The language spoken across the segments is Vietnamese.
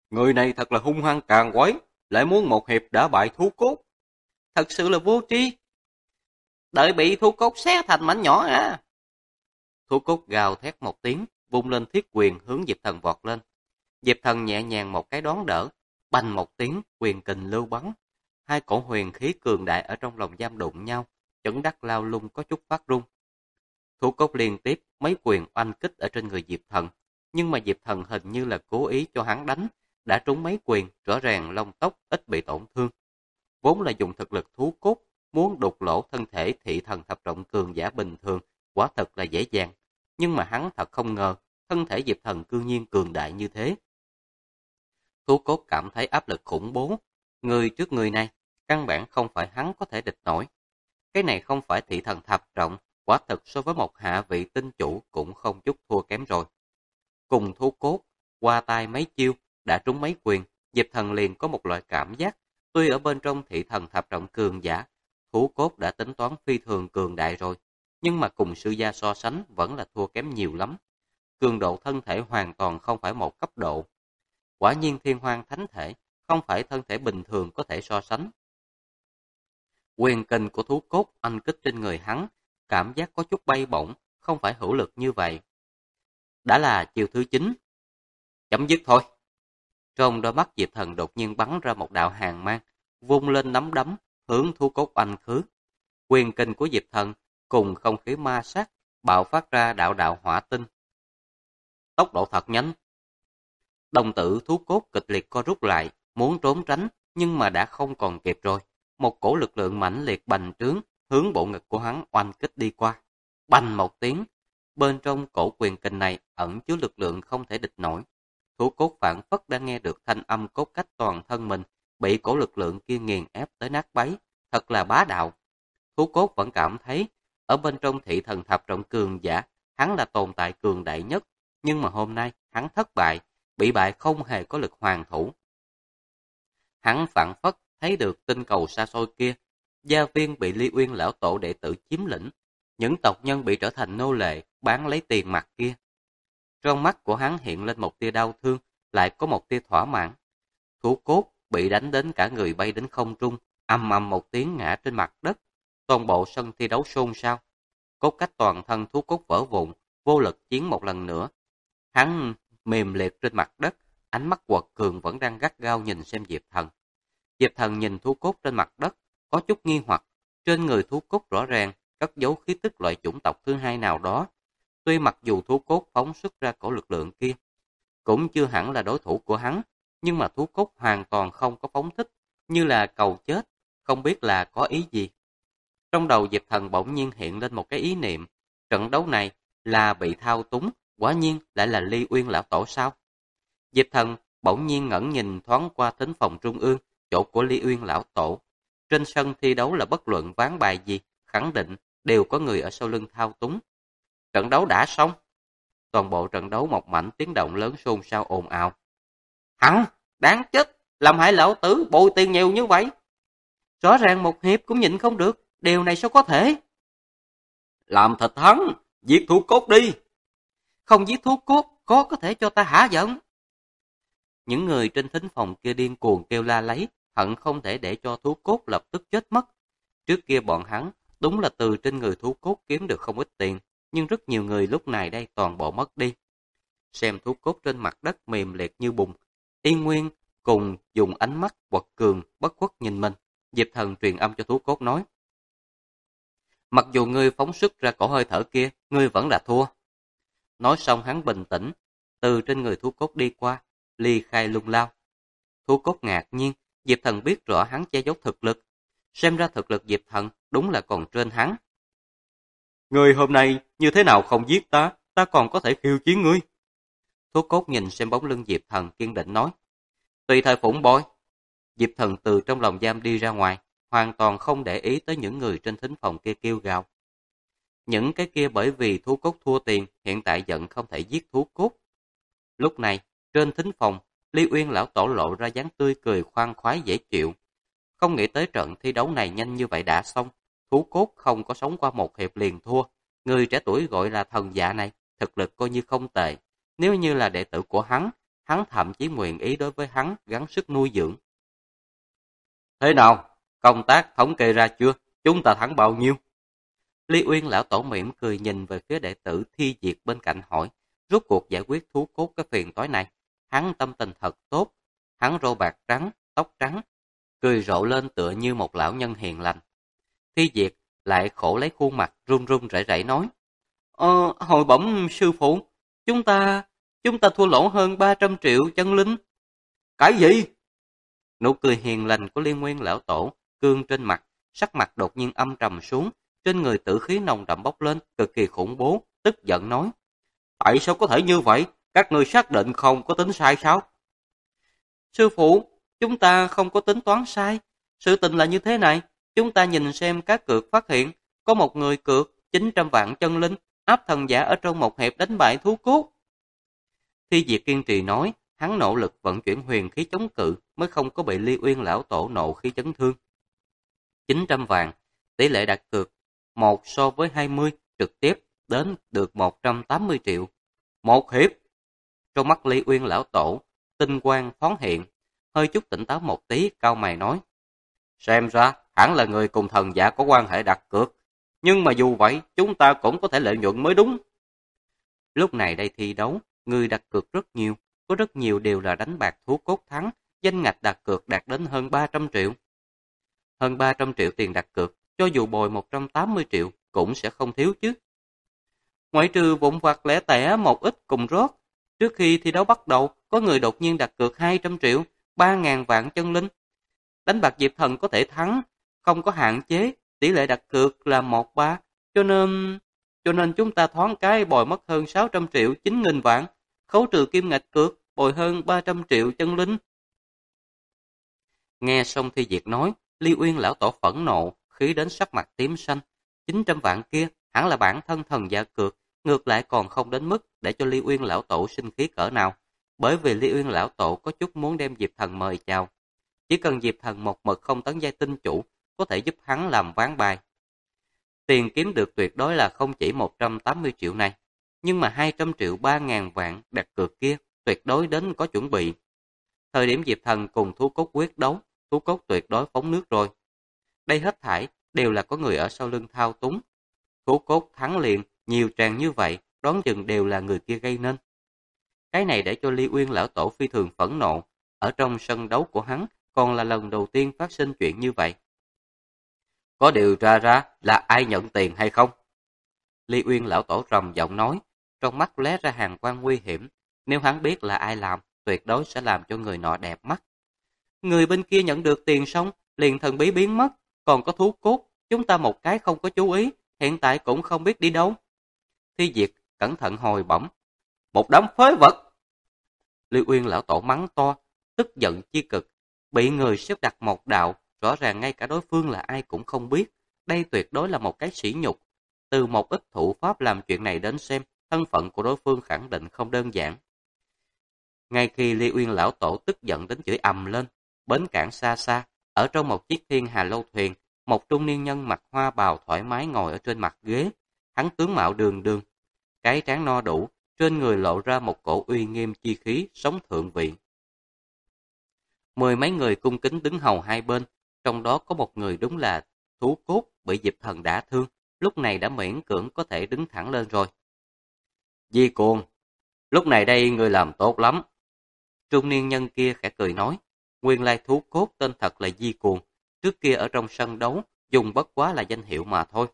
Người này thật là hung hăng càng quái, lại muốn một hiệp đã bại thú cốt. Thật sự là vô tri. Đợi bị thú cốt xé thành mảnh nhỏ à. Thú cốt gào thét một tiếng, vung lên thiết quyền hướng Diệp Thần vọt lên. Diệp Thần nhẹ nhàng một cái đón đỡ, bành một tiếng, quyền kình lưu bắn. Hai cổ huyền khí cường đại ở trong lòng giam đụng nhau, chấn đắc lao lung có chút phát rung. Thú cốt liên tiếp mấy quyền oanh kích ở trên người Diệp Thần, nhưng mà Diệp Thần hình như là cố ý cho hắn đánh, đã trúng mấy quyền, rõ ràng lông tóc ít bị tổn thương. Vốn là dùng thực lực thú cốt, muốn đục lỗ thân thể thị thần thập trọng cường giả bình thường, quả thật là dễ dàng. Nhưng mà hắn thật không ngờ, thân thể Diệp Thần cư nhiên cường đại như thế. Thú cốt cảm thấy áp lực khủng bố, người trước người này, căn bản không phải hắn có thể địch nổi. Cái này không phải thị thần thập trọng, quả thực so với một hạ vị tinh chủ cũng không chút thua kém rồi. Cùng thú cốt, qua tay mấy chiêu, đã trúng mấy quyền, Diệp Thần liền có một loại cảm giác, tuy ở bên trong thị thần thập trọng cường giả, thú cốt đã tính toán phi thường cường đại rồi, nhưng mà cùng sư gia so sánh vẫn là thua kém nhiều lắm. Cường độ thân thể hoàn toàn không phải một cấp độ. Quả nhiên thiên hoang thánh thể, không phải thân thể bình thường có thể so sánh. Quyền kình của thú cốt anh kích trên người hắn, cảm giác có chút bay bổng, không phải hữu lực như vậy. Đã là chiều thứ 9. Chấm dứt thôi. Trong đôi mắt Diệp Thần đột nhiên bắn ra một đạo hàn mang, vung lên nắm đấm, hướng thú cốt anh khứ. Quyền kình của Diệp Thần cùng không khí ma sát, bạo phát ra đạo đạo hỏa tinh. Tốc độ thật nhanh. Đồng tử thú cốt kịch liệt co rút lại, muốn trốn tránh, nhưng mà đã không còn kịp rồi. Một cổ lực lượng mãnh liệt bành trướng, hướng bộ ngực của hắn oanh kích đi qua. Bành một tiếng, bên trong cổ quyền kình này ẩn chứa lực lượng không thể địch nổi. Thú cốt phản phất đã nghe được thanh âm cốt cách toàn thân mình, bị cổ lực lượng kia nghiền ép tới nát bấy, thật là bá đạo. Thú cốt vẫn cảm thấy, ở bên trong thị thần thập trọng cường giả, hắn là tồn tại cường đại nhất, nhưng mà hôm nay hắn thất bại, bị bại không hề có lực hoàn thủ. Hắn phản phất thấy được tinh cầu xa xôi kia, gia viên bị Ly Uyên lão tổ đệ tử chiếm lĩnh, những tộc nhân bị trở thành nô lệ, bán lấy tiền mặt kia. Trong mắt của hắn hiện lên một tia đau thương, lại có một tia thỏa mãn. Thú cốt bị đánh đến cả người bay đến không trung, ầm ầm một tiếng ngã trên mặt đất. Toàn bộ sân thi đấu xôn xao. Cốt cách toàn thân thú cốt vỡ vụn, vô lực chiến một lần nữa. Hắn mềm liệt trên mặt đất, ánh mắt quật cường vẫn đang gắt gao nhìn xem Diệp Thần. Diệp Thần nhìn thú cốt trên mặt đất, có chút nghi hoặc. Trên người thú cốt rõ ràng cất giấu khí tức loại chủng tộc thứ hai nào đó. Tuy mặc dù thú cốt phóng xuất ra cổ lực lượng kia, cũng chưa hẳn là đối thủ của hắn, nhưng mà thú cốt hoàn toàn không có phóng thích, như là cầu chết, không biết là có ý gì. Trong đầu Diệp Thần bỗng nhiên hiện lên một cái ý niệm, trận đấu này là bị thao túng, quả nhiên lại là Ly Uyên lão tổ sao? Diệp Thần bỗng nhiên ngẩng nhìn thoáng qua thính phòng trung ương, chỗ của Ly Uyên lão tổ. Trên sân thi đấu là bất luận ván bài gì, khẳng định đều có người ở sau lưng thao túng. Trận đấu đã xong. Toàn bộ trận đấu một mảnh tiếng động lớn xôn xao ồn ào. Hắn, đáng chết, làm hại lão tử bội tiền nhiều như vậy. Rõ ràng một hiệp cũng nhịn không được, điều này sao có thể? Làm thịt hắn, giết thú cốt đi. Không giết thú cốt, có thể cho ta hả giận. Những người trên thính phòng kia điên cuồng kêu la lấy, hận không thể để cho thú cốt lập tức chết mất. Trước kia bọn hắn đúng là từ trên người thú cốt kiếm được không ít tiền, nhưng rất nhiều người lúc này đây toàn bộ mất đi. Xem thú cốt trên mặt đất mềm liệt như bùn, Y Nguyên cùng dùng ánh mắt quật cường bất khuất nhìn mình. Diệp Thần truyền âm cho thú cốt nói: mặc dù ngươi phóng xuất ra cổ hơi thở kia, ngươi vẫn là thua. Nói xong hắn bình tĩnh, từ trên người thú cốt đi qua, ly khai lung lao. Thú cốt ngạc nhiên, Diệp Thần biết rõ hắn che giấu thực lực. Xem ra thực lực Diệp Thần đúng là còn trên hắn. Ngươi hôm nay như thế nào không giết ta, ta còn có thể khiêu chiến ngươi. Thú cốt nhìn xem bóng lưng Diệp Thần kiên định nói: tùy thời phụng bồi. Diệp Thần từ trong lòng giam đi ra ngoài, hoàn toàn không để ý tới những người trên thính phòng kia kêu gào. Những cái kia bởi vì thú cốt thua tiền, hiện tại giận không thể giết thú cốt. Lúc này, trên thính phòng, Ly Uyên lão tổ lộ ra dáng tươi cười khoan khoái dễ chịu. Không nghĩ tới trận thi đấu này nhanh như vậy đã xong, thú cốt không có sống qua một hiệp liền thua. Người trẻ tuổi gọi là thần dạ này, thực lực coi như không tệ. Nếu như là đệ tử của hắn, hắn thậm chí nguyện ý đối với hắn gắng sức nuôi dưỡng. Thế nào? Công tác thống kê ra chưa? Chúng ta thắng bao nhiêu? Lý Uyên lão tổ mỉm cười nhìn về phía đệ tử Thi Diệt bên cạnh hỏi, rốt cuộc giải quyết thú cốt cái phiền toái này. Hắn tâm tình thật tốt, hắn râu bạc trắng, tóc trắng, cười rộ lên tựa như một lão nhân hiền lành. Thi Diệt lại khổ lấy khuôn mặt run run rẩy rẩy nói, hồi bẩm sư phụ, chúng ta thua lỗ hơn 300 triệu chân linh. Cái gì? Nụ cười hiền lành của Liên Nguyên lão tổ cương trên mặt, sắc mặt đột nhiên âm trầm xuống, trên người tử khí nồng đậm bốc lên, cực kỳ khủng bố, tức giận nói, tại sao có thể như vậy? Các ngươi xác định không có tính sai sao? Sư phụ, chúng ta không có tính toán sai. Sự tình là như thế này, chúng ta nhìn xem các cược phát hiện, có một người cược 900 vạn chân linh, áp thần giả ở trong một hiệp đánh bại thú cốt. Thi Diệt kiên trì nói, hắn nỗ lực vận chuyển huyền khí chống cự mới không có bị Ly Uyên lão tổ nộ khí chấn thương. 900 vạn, tỷ lệ đặt cược 1 so với 20, trực tiếp đến được 180 triệu. Một hiệp. Trong mắt Ly Uyên lão tổ, tinh quang thoáng hiện, hơi chút tỉnh táo một tí, cau mày nói, xem ra hẳn là người cùng thần giả có quan hệ đặt cược, nhưng mà dù vậy chúng ta cũng có thể lợi nhuận mới đúng. Lúc này đây thi đấu, người đặt cược rất nhiều, có rất nhiều đều là đánh bạc thú cốt thắng, danh ngạch đặt cược đạt đến hơn 300 triệu. Hơn 300 triệu tiền đặt cược, cho dù bồi 180 triệu cũng sẽ không thiếu chứ. Ngoại trừ vụn vặt lẻ tẻ một ít cùng rót, trước khi thi đấu bắt đầu, có người đột nhiên đặt cược 200 triệu, 3.000 vạn chân linh. Đánh bạc Diệp Thần có thể thắng, không có hạn chế, tỷ lệ đặt cược là 1-3, cho nên chúng ta thoáng cái bồi mất hơn 600 triệu 9.000 vạn, khấu trừ kim ngạch cược, bồi hơn 300 triệu chân linh. Nghe xong Thi Diệt nói, Ly Uyên lão tổ phẫn nộ, khí đến sắc mặt tím xanh. 900 vạn kia hẳn là bản thân thần giả cược, ngược lại còn không đến mức để cho Ly Uyên lão tổ sinh khí cỡ nào, bởi vì Ly Uyên lão tổ có chút muốn đem Diệp Thần mời chào. Chỉ cần Diệp Thần một mực không tấn giai tinh chủ, có thể giúp hắn làm ván bài. Tiền kiếm được tuyệt đối là không chỉ 180 triệu này, nhưng mà 200 triệu 3.000 vạn đặt cược kia tuyệt đối đến có chuẩn bị. Thời điểm Diệp Thần cùng thú cốt quyết đấu, thú cốt tuyệt đối phóng nước rồi. Đây hết thảy đều là có người ở sau lưng thao túng. Thú cốt thắng liền, nhiều tràng như vậy, đoán chừng đều là người kia gây nên. Cái này để cho Ly Uyên lão tổ phi thường phẫn nộ, ở trong sân đấu của hắn còn là lần đầu tiên phát sinh chuyện như vậy. Có điều tra ra là ai nhận tiền hay không? Ly Uyên lão tổ trầm giọng nói, trong mắt lóe ra hàn quang nguy hiểm, nếu hắn biết là ai làm, tuyệt đối sẽ làm cho người nọ đẹp mắt. Người bên kia nhận được tiền xong, liền thần bí biến mất, còn có thú cốt, chúng ta một cái không có chú ý, hiện tại cũng không biết đi đâu. Thi Diệt cẩn thận hồi bẩm, một đám phế vật. Ly Uyên lão tổ mắng to, tức giận chi cực, bị người xếp đặt một đạo, rõ ràng ngay cả đối phương là ai cũng không biết, đây tuyệt đối là một cái sỉ nhục. Từ một ít thủ pháp làm chuyện này đến xem, thân phận của đối phương khẳng định không đơn giản. Ngay khi Ly Uyên lão tổ tức giận đến chửi ầm lên, bến cảng xa xa, ở trong một chiếc thiên hà lâu thuyền, một trung niên nhân mặc hoa bào thoải mái ngồi ở trên mặt ghế, hắn tướng mạo đường đường, cái trán no đủ, trên người lộ ra một cổ uy nghiêm chi khí, sống thượng vị. Mười mấy người cung kính đứng hầu hai bên, trong đó có một người đúng là thú cốt bị Diệp Thần đả thương, lúc này đã miễn cưỡng có thể đứng thẳng lên rồi. Di Cuồng, lúc này đây người làm tốt lắm. Trung niên nhân kia khẽ cười nói, nguyên lai thú cốt tên thật là Di Cuồng, trước kia ở trong sân đấu, dùng bất quá là danh hiệu mà thôi.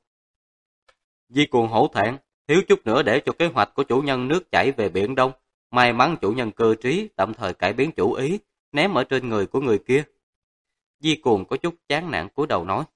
Di Cuồng hổ thẹn, thiếu chút nữa để cho kế hoạch của chủ nhân nước chảy về Biển Đông, may mắn chủ nhân cơ trí tạm thời cải biến chủ ý, ném ở trên người của người kia. Di Cuồng có chút chán nản cúi đầu nói,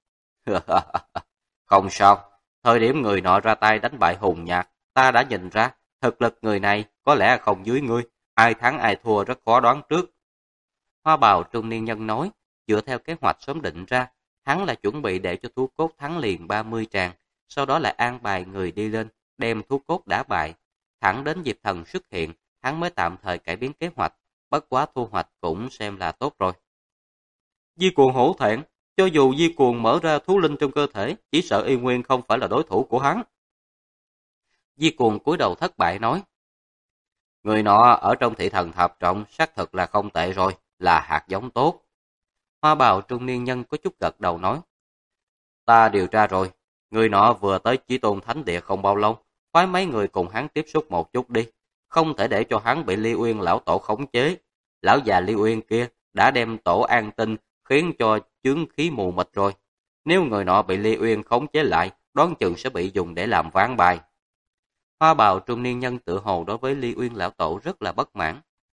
không sao, thời điểm người nọ ra tay đánh bại Hùng Nhạc, ta đã nhìn ra, thực lực người này có lẽ không dưới ngươi, ai thắng ai thua rất khó đoán trước. Hoa bào trung niên nhân nói, dựa theo kế hoạch sớm định ra, hắn là chuẩn bị để cho thú cốt thắng liền 30 tràng, sau đó lại an bài người đi lên, đem thú cốt đả bại. Thẳng đến Diệp Thần xuất hiện, hắn mới tạm thời cải biến kế hoạch, bất quá thu hoạch cũng xem là tốt rồi. Di Cuồng hổ thẹn, cho dù Di Cuồng mở ra thú linh trong cơ thể, chỉ sợ Y Nguyên không phải là đối thủ của hắn. Di Cuồng cúi đầu thất bại nói, Người nọ ở trong thị thần thập trọng xác thực là không tệ rồi, là hạt giống tốt. Hoa bào trung niên nhân có chút gật đầu nói. Ta điều tra rồi, người nọ vừa tới Chí Tôn Thánh Địa không bao lâu, phái mấy người cùng hắn tiếp xúc một chút đi, không thể để cho hắn bị Ly Uyên lão tổ khống chế. Lão già Ly Uyên kia đã đem tổ an tinh khiến cho chướng khí mù mịt rồi. Nếu người nọ bị Ly Uyên khống chế lại, đoán chừng sẽ bị dùng để làm ván bài. Hoa bào trung niên nhân tự hồ đối với Ly Uyên lão tổ rất là bất mãn.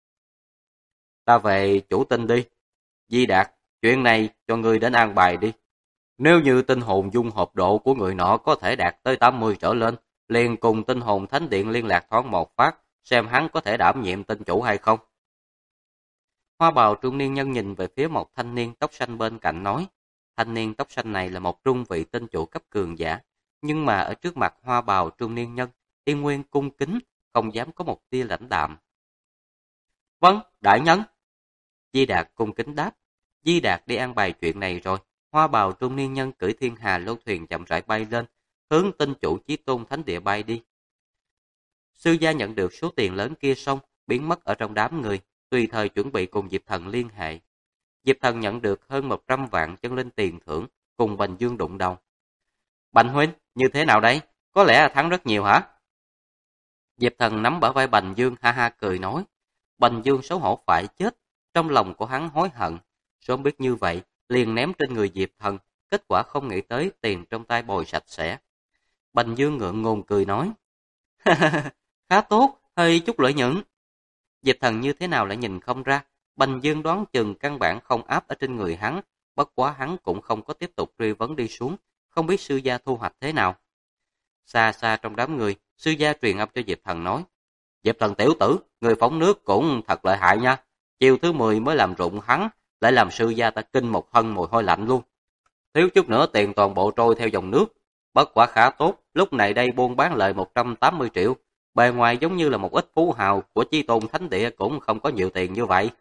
Ta về chủ tinh đi. Di Đạt, chuyện này cho ngươi đến an bài đi. Nếu như tinh hồn dung hợp độ của người nọ có thể đạt tới 80 trở lên, liền cùng tinh hồn thánh điện liên lạc thoáng một phát, xem hắn có thể đảm nhiệm tinh chủ hay không. Hoa bào trung niên nhân nhìn về phía một thanh niên tóc xanh bên cạnh nói. Thanh niên tóc xanh này là một trung vị tinh chủ cấp cường giả, nhưng mà ở trước mặt hoa bào trung niên nhân, Yên Nguyên cung kính, không dám có một tia lãnh đạm. Vâng, đại nhân. Di Đạt cung kính đáp. Di Đạt đi an bài chuyện này rồi. Hoa bào trung niên nhân cưỡi thiên hà lâu thuyền chậm rãi bay lên, hướng tinh chủ Chí Tôn Thánh Địa bay đi. Sư gia nhận được số tiền lớn kia xong, biến mất ở trong đám người, tùy thời chuẩn bị cùng Diệp Thần liên hệ. Diệp Thần nhận được hơn 100 vạn chân linh tiền thưởng, cùng Bành Dương đụng đầu. Bành huynh, như thế nào đây? Có lẽ là thắng rất nhiều hả? Diệp Thần nắm bả vai Bành Dương ha ha cười nói. Bành Dương xấu hổ phải chết, trong lòng của hắn hối hận. Sớm biết như vậy, liền ném trên người Diệp Thần, kết quả không nghĩ tới tiền trong tay bồi sạch sẽ. Bành Dương ngượng ngùng cười nói. Khá tốt, hơi chút lợi nhuận. Diệp Thần như thế nào lại nhìn không ra, Bành Dương đoán chừng căn bản không áp ở trên người hắn, bất quá hắn cũng không có tiếp tục truy vấn đi xuống, không biết sư gia thu hoạch thế nào. Xa xa trong đám người, sư gia truyền âm cho Diệp Thần nói. Diệp Thần tiểu tử, người phóng nước cũng thật lợi hại nha. Chiều thứ 10 mới làm rụng hắn, lại làm sư gia ta kinh một thân mùi hôi lạnh luôn. Thiếu chút nữa tiền toàn bộ trôi theo dòng nước. Bất quả khá tốt, lúc này đây buôn bán lời 180 triệu. Bề ngoài giống như là một ít phú hào của Chí Tôn Thánh Địa cũng không có nhiều tiền như vậy.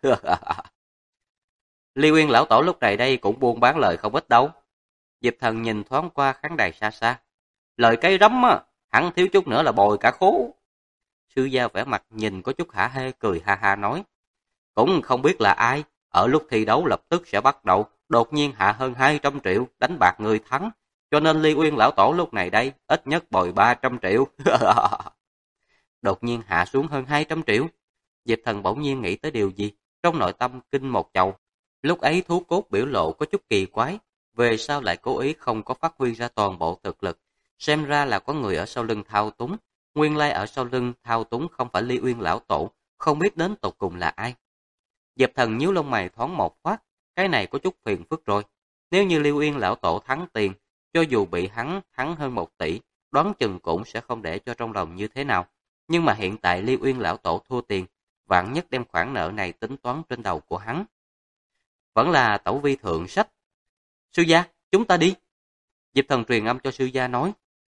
Ly Uyên lão tổ lúc này đây cũng buôn bán lời không ít đâu. Diệp Thần nhìn thoáng qua khán đài xa xa. Lời cây rắm á, hắn thiếu chút nữa là bồi cả khố. Sư gia vẻ mặt nhìn có chút hả hê cười ha ha nói. Cũng không biết là ai, ở lúc thi đấu lập tức sẽ bắt đầu, đột nhiên hạ hơn 200 triệu đánh bạc người thắng. Cho nên Ly Uyên lão tổ lúc này đây ít nhất bồi 300 triệu. Đột nhiên hạ xuống hơn 200 triệu. Diệp Thần bỗng nhiên nghĩ tới điều gì, trong nội tâm kinh một chầu. Lúc ấy thú cốt biểu lộ có chút kỳ quái, về sau lại cố ý không có phát huy ra toàn bộ thực lực. Xem ra là có người ở sau lưng thao túng, nguyên lai ở sau lưng thao túng không phải Ly Uyên lão tổ, không biết đến tột cùng là ai. Diệp Thần nhíu lông mày thoáng một phát, cái này có chút phiền phức rồi. Nếu như Ly Uyên lão tổ thắng tiền, cho dù bị hắn thắng hơn 1 tỷ, đoán chừng cũng sẽ không để cho trong lòng như thế nào. Nhưng mà hiện tại Ly Uyên lão tổ thua tiền, vạn nhất đem khoản nợ này tính toán trên đầu của hắn. Vẫn là tẩu vi thượng sách. Sư gia, chúng ta đi. Diệp Thần truyền âm cho sư gia nói.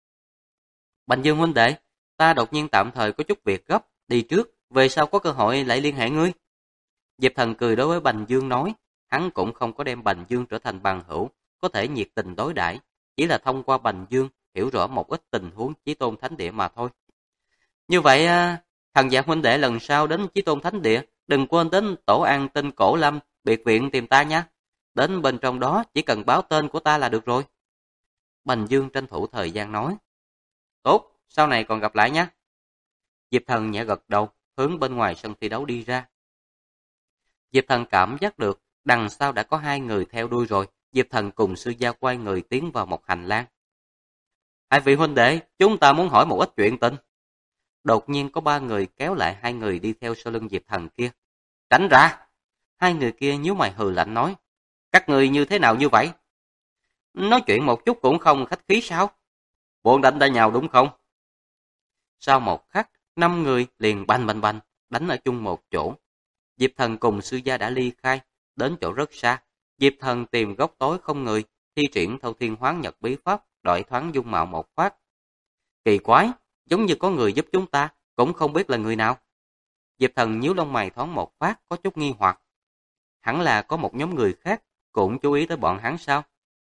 Bành Dương huynh đệ, ta đột nhiên tạm thời có chút việc gấp, đi trước, về sau có cơ hội lại liên hệ ngươi. Diệp Thần cười đối với Bành Dương nói, hắn cũng không có đem Bành Dương trở thành bằng hữu, có thể nhiệt tình đối đãi, chỉ là thông qua Bành Dương hiểu rõ một ít tình huống Chí Tôn Thánh Địa mà thôi. Như vậy, Thần Dạ huynh đệ lần sau đến Chí Tôn Thánh Địa, đừng quên đến tổ an tinh Cổ Lâm, biệt viện tìm ta nha. Đến bên trong đó chỉ cần báo tên của ta là được rồi. Bành Dương tranh thủ thời gian nói. Tốt, sau này còn gặp lại nhé. Diệp Thần nhẹ gật đầu, hướng bên ngoài sân thi đấu đi ra. Diệp Thần cảm giác được, đằng sau đã có 2 người theo đuôi rồi. Diệp Thần cùng sư gia quay người tiến vào một hành lang. Hai vị huynh đệ, chúng ta muốn hỏi một ít chuyện tình. Đột nhiên có 3 người kéo lại 2 người đi theo sau lưng Diệp Thần kia. Tránh ra! 2 người kia nhíu mày hừ lạnh nói. Các người như thế nào như vậy? Nói chuyện một chút cũng không khách khí sao? Buồn đánh tay nhau đúng không? Sau một khắc, 5 người liền bành bành bành, đánh ở chung một chỗ. Diệp Thần cùng sư gia đã ly khai, đến chỗ rất xa. Diệp Thần tìm góc tối không người, thi triển Thâu Thiên Hoán Nhật bí pháp, đổi thoáng dung mạo một phát. Kỳ quái, giống như có người giúp chúng ta, cũng không biết là người nào. Diệp Thần nhíu lông mày thoáng một phát, có chút nghi hoặc. Hẳn là có một nhóm người khác, cũng chú ý tới bọn hắn sao?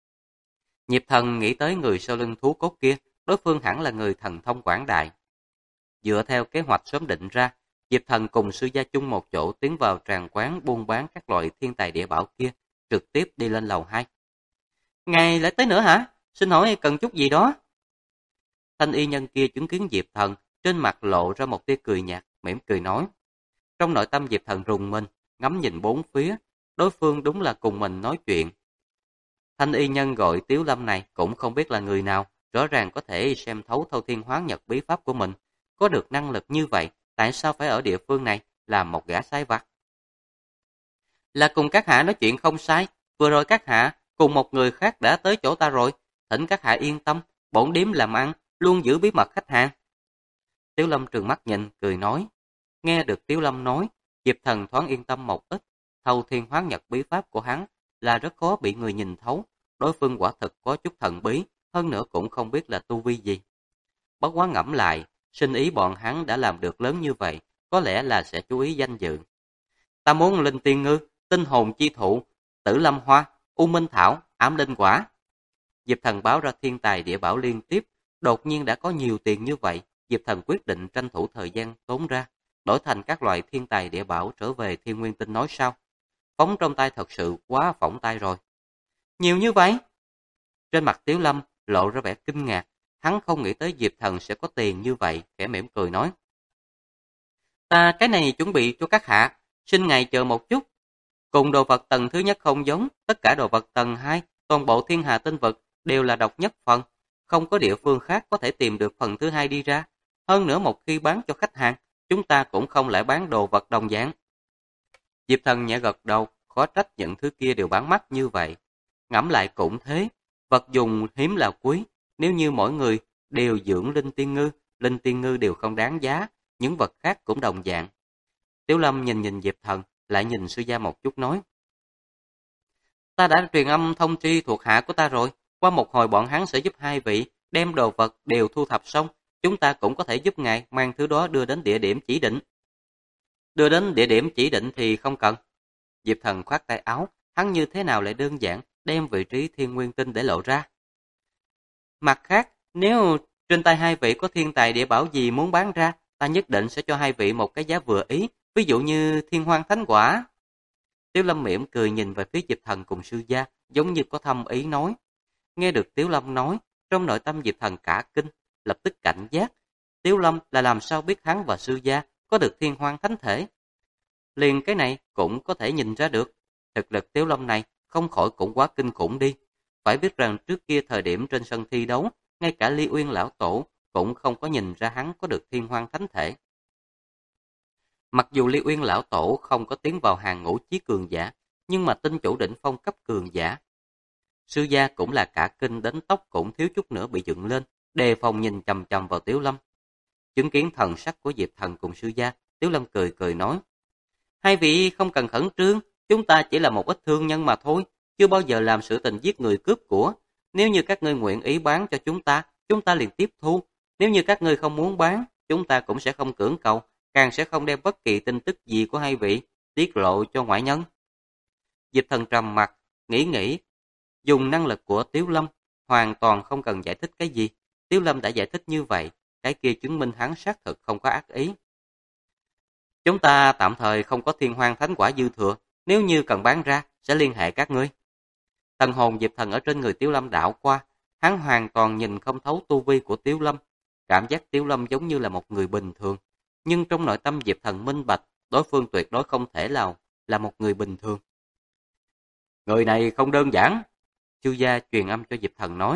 Diệp Thần nghĩ tới người sau lưng thú cốt kia, đối phương hẳn là người thần thông quảng đại. Dựa theo kế hoạch sớm định ra, Diệp Thần cùng sư gia chung một chỗ tiến vào tràng quán buôn bán các loại thiên tài địa bảo kia, trực tiếp đi lên lầu 2. Ngài lại tới nữa hả? Xin hỏi cần chút gì đó? Thanh y nhân kia chứng kiến Diệp Thần, trên mặt lộ ra một tia cười nhạt, mỉm cười nói. Trong nội tâm Diệp Thần rùng mình, ngắm nhìn bốn phía, đối phương đúng là cùng mình nói chuyện. Thanh y nhân gọi Tiếu Lâm này cũng không biết là người nào, rõ ràng có thể xem thấu thâu thiên hoán nhật bí pháp của mình. Có được năng lực như vậy, tại sao phải ở địa phương này làm một gã sai vặt? Là cùng các hạ nói chuyện không sai, vừa rồi các hạ cùng một người khác đã tới chỗ ta rồi, thỉnh các hạ yên tâm, bổn điếm làm ăn, luôn giữ bí mật khách hàng. Tiếu Lâm trừng mắt nhìn, cười nói. Nghe được Tiếu Lâm nói, Diệp Thần thoáng yên tâm một ít, thâu thiên hoán nhật bí pháp của hắn là rất khó bị người nhìn thấu, đối phương quả thực có chút thần bí, hơn nữa cũng không biết là tu vi gì. Bất quá ngẫm lại, sinh ý bọn hắn đã làm được lớn như vậy, có lẽ là sẽ chú ý danh dự. Ta muốn linh tiên ngư, tinh hồn chi thụ, tử lâm hoa, u minh thảo, ám linh quả. Diệp Thần báo ra thiên tài địa bảo liên tiếp, đột nhiên đã có nhiều tiền như vậy, Diệp Thần quyết định tranh thủ thời gian tốn ra, đổi thành các loại thiên tài địa bảo trở về Thiên Nguyên Tinh nói sau. Phóng trong tay thật sự quá phỏng tay rồi. Nhiều như vậy? Trên mặt Tiếu Lâm lộ ra vẻ kinh ngạc, hắn không nghĩ tới Diệp Thần sẽ có tiền như vậy, khẽ mỉm cười nói. Ta cái này chuẩn bị cho các hạ, xin ngài chờ một chút. Cùng đồ vật tầng thứ nhất không giống, tất cả đồ vật tầng 2, toàn bộ thiên hà tinh vực đều là độc nhất phần, không có địa phương khác có thể tìm được phần thứ hai đi ra. Hơn nữa một khi bán cho khách hàng, chúng ta cũng không lại bán đồ vật đồng dạng. Diệp Thần nhẹ gật đầu, khó trách những thứ kia đều bán mắc như vậy. Ngẫm lại cũng thế, vật dùng hiếm là quý, nếu như mỗi người đều dưỡng linh tiên ngư đều không đáng giá, những vật khác cũng đồng dạng. Tiểu Lâm nhìn Diệp Thần, lại nhìn sư gia một chút nói. Ta đã truyền âm thông tri thuộc hạ của ta rồi, qua một hồi bọn hắn sẽ giúp hai vị đem đồ vật đều thu thập xong, chúng ta cũng có thể giúp ngài mang thứ đó đưa đến địa điểm chỉ định. Đưa đến địa điểm chỉ định thì không cần. Diệp Thần khoát tay áo, hắn như thế nào lại đơn giản đem vị trí Thiên Nguyên Tinh để lộ ra. Mặt khác, nếu trên tay hai vị có thiên tài địa bảo gì muốn bán ra, ta nhất định sẽ cho hai vị một cái giá vừa ý, ví dụ như Thiên Hoang Thánh Quả. Tiếu Lâm mỉm cười nhìn về phía Diệp Thần cùng sư gia, giống như có thâm ý nói. Nghe được Tiếu Lâm nói, trong nội tâm Diệp Thần cả kinh, lập tức cảnh giác. Tiếu Lâm là làm sao biết hắn và sư gia có được Thiên Hoang Thánh Thể? Liền cái này cũng có thể nhìn ra được. Thực lực Tiếu Lâm này không khỏi cũng quá kinh khủng đi. Phải biết rằng trước kia thời điểm trên sân thi đấu, ngay cả Ly Uyên Lão Tổ cũng không có nhìn ra hắn có được Thiên Hoang Thánh Thể. Mặc dù Ly Uyên Lão Tổ không có tiến vào hàng ngũ chí cường giả, nhưng mà tinh chủ đỉnh phong cấp cường giả. Sư gia cũng là cả kinh đến tóc cũng thiếu chút nữa bị dựng lên, đề phòng nhìn chằm chằm vào Tiếu Lâm. Chứng kiến thần sắc của Diệp Thần cùng sư gia, Tiếu Lâm cười cười nói. Hai vị không cần khẩn trương, chúng ta chỉ là một ít thương nhân mà thôi, chưa bao giờ làm sự tình giết người cướp của. Nếu như các ngươi nguyện ý bán cho chúng ta liền tiếp thu. Nếu như các ngươi không muốn bán, chúng ta cũng sẽ không cưỡng cầu, càng sẽ không đem bất kỳ tin tức gì của hai vị tiết lộ cho ngoại nhân. Diệp Thần trầm mặt, nghĩ, dùng năng lực của Tiếu Lâm, hoàn toàn không cần giải thích cái gì. Tiếu Lâm đã giải thích như vậy, cái kia chứng minh hắn xác thực không có ác ý. Chúng ta tạm thời không có Thiên Hoang Thánh Quả dư thừa, nếu như cần bán ra, sẽ liên hệ các ngươi. Thần hồn Diệp Thần ở trên người Tiếu Lâm đảo qua, hắn hoàn toàn nhìn không thấu tu vi của Tiếu Lâm, cảm giác Tiếu Lâm giống như là một người bình thường, nhưng trong nội tâm Diệp Thần minh bạch, đối phương tuyệt đối không thể nào là một người bình thường. Người này không đơn giản, Chư gia truyền âm cho Diệp Thần nói.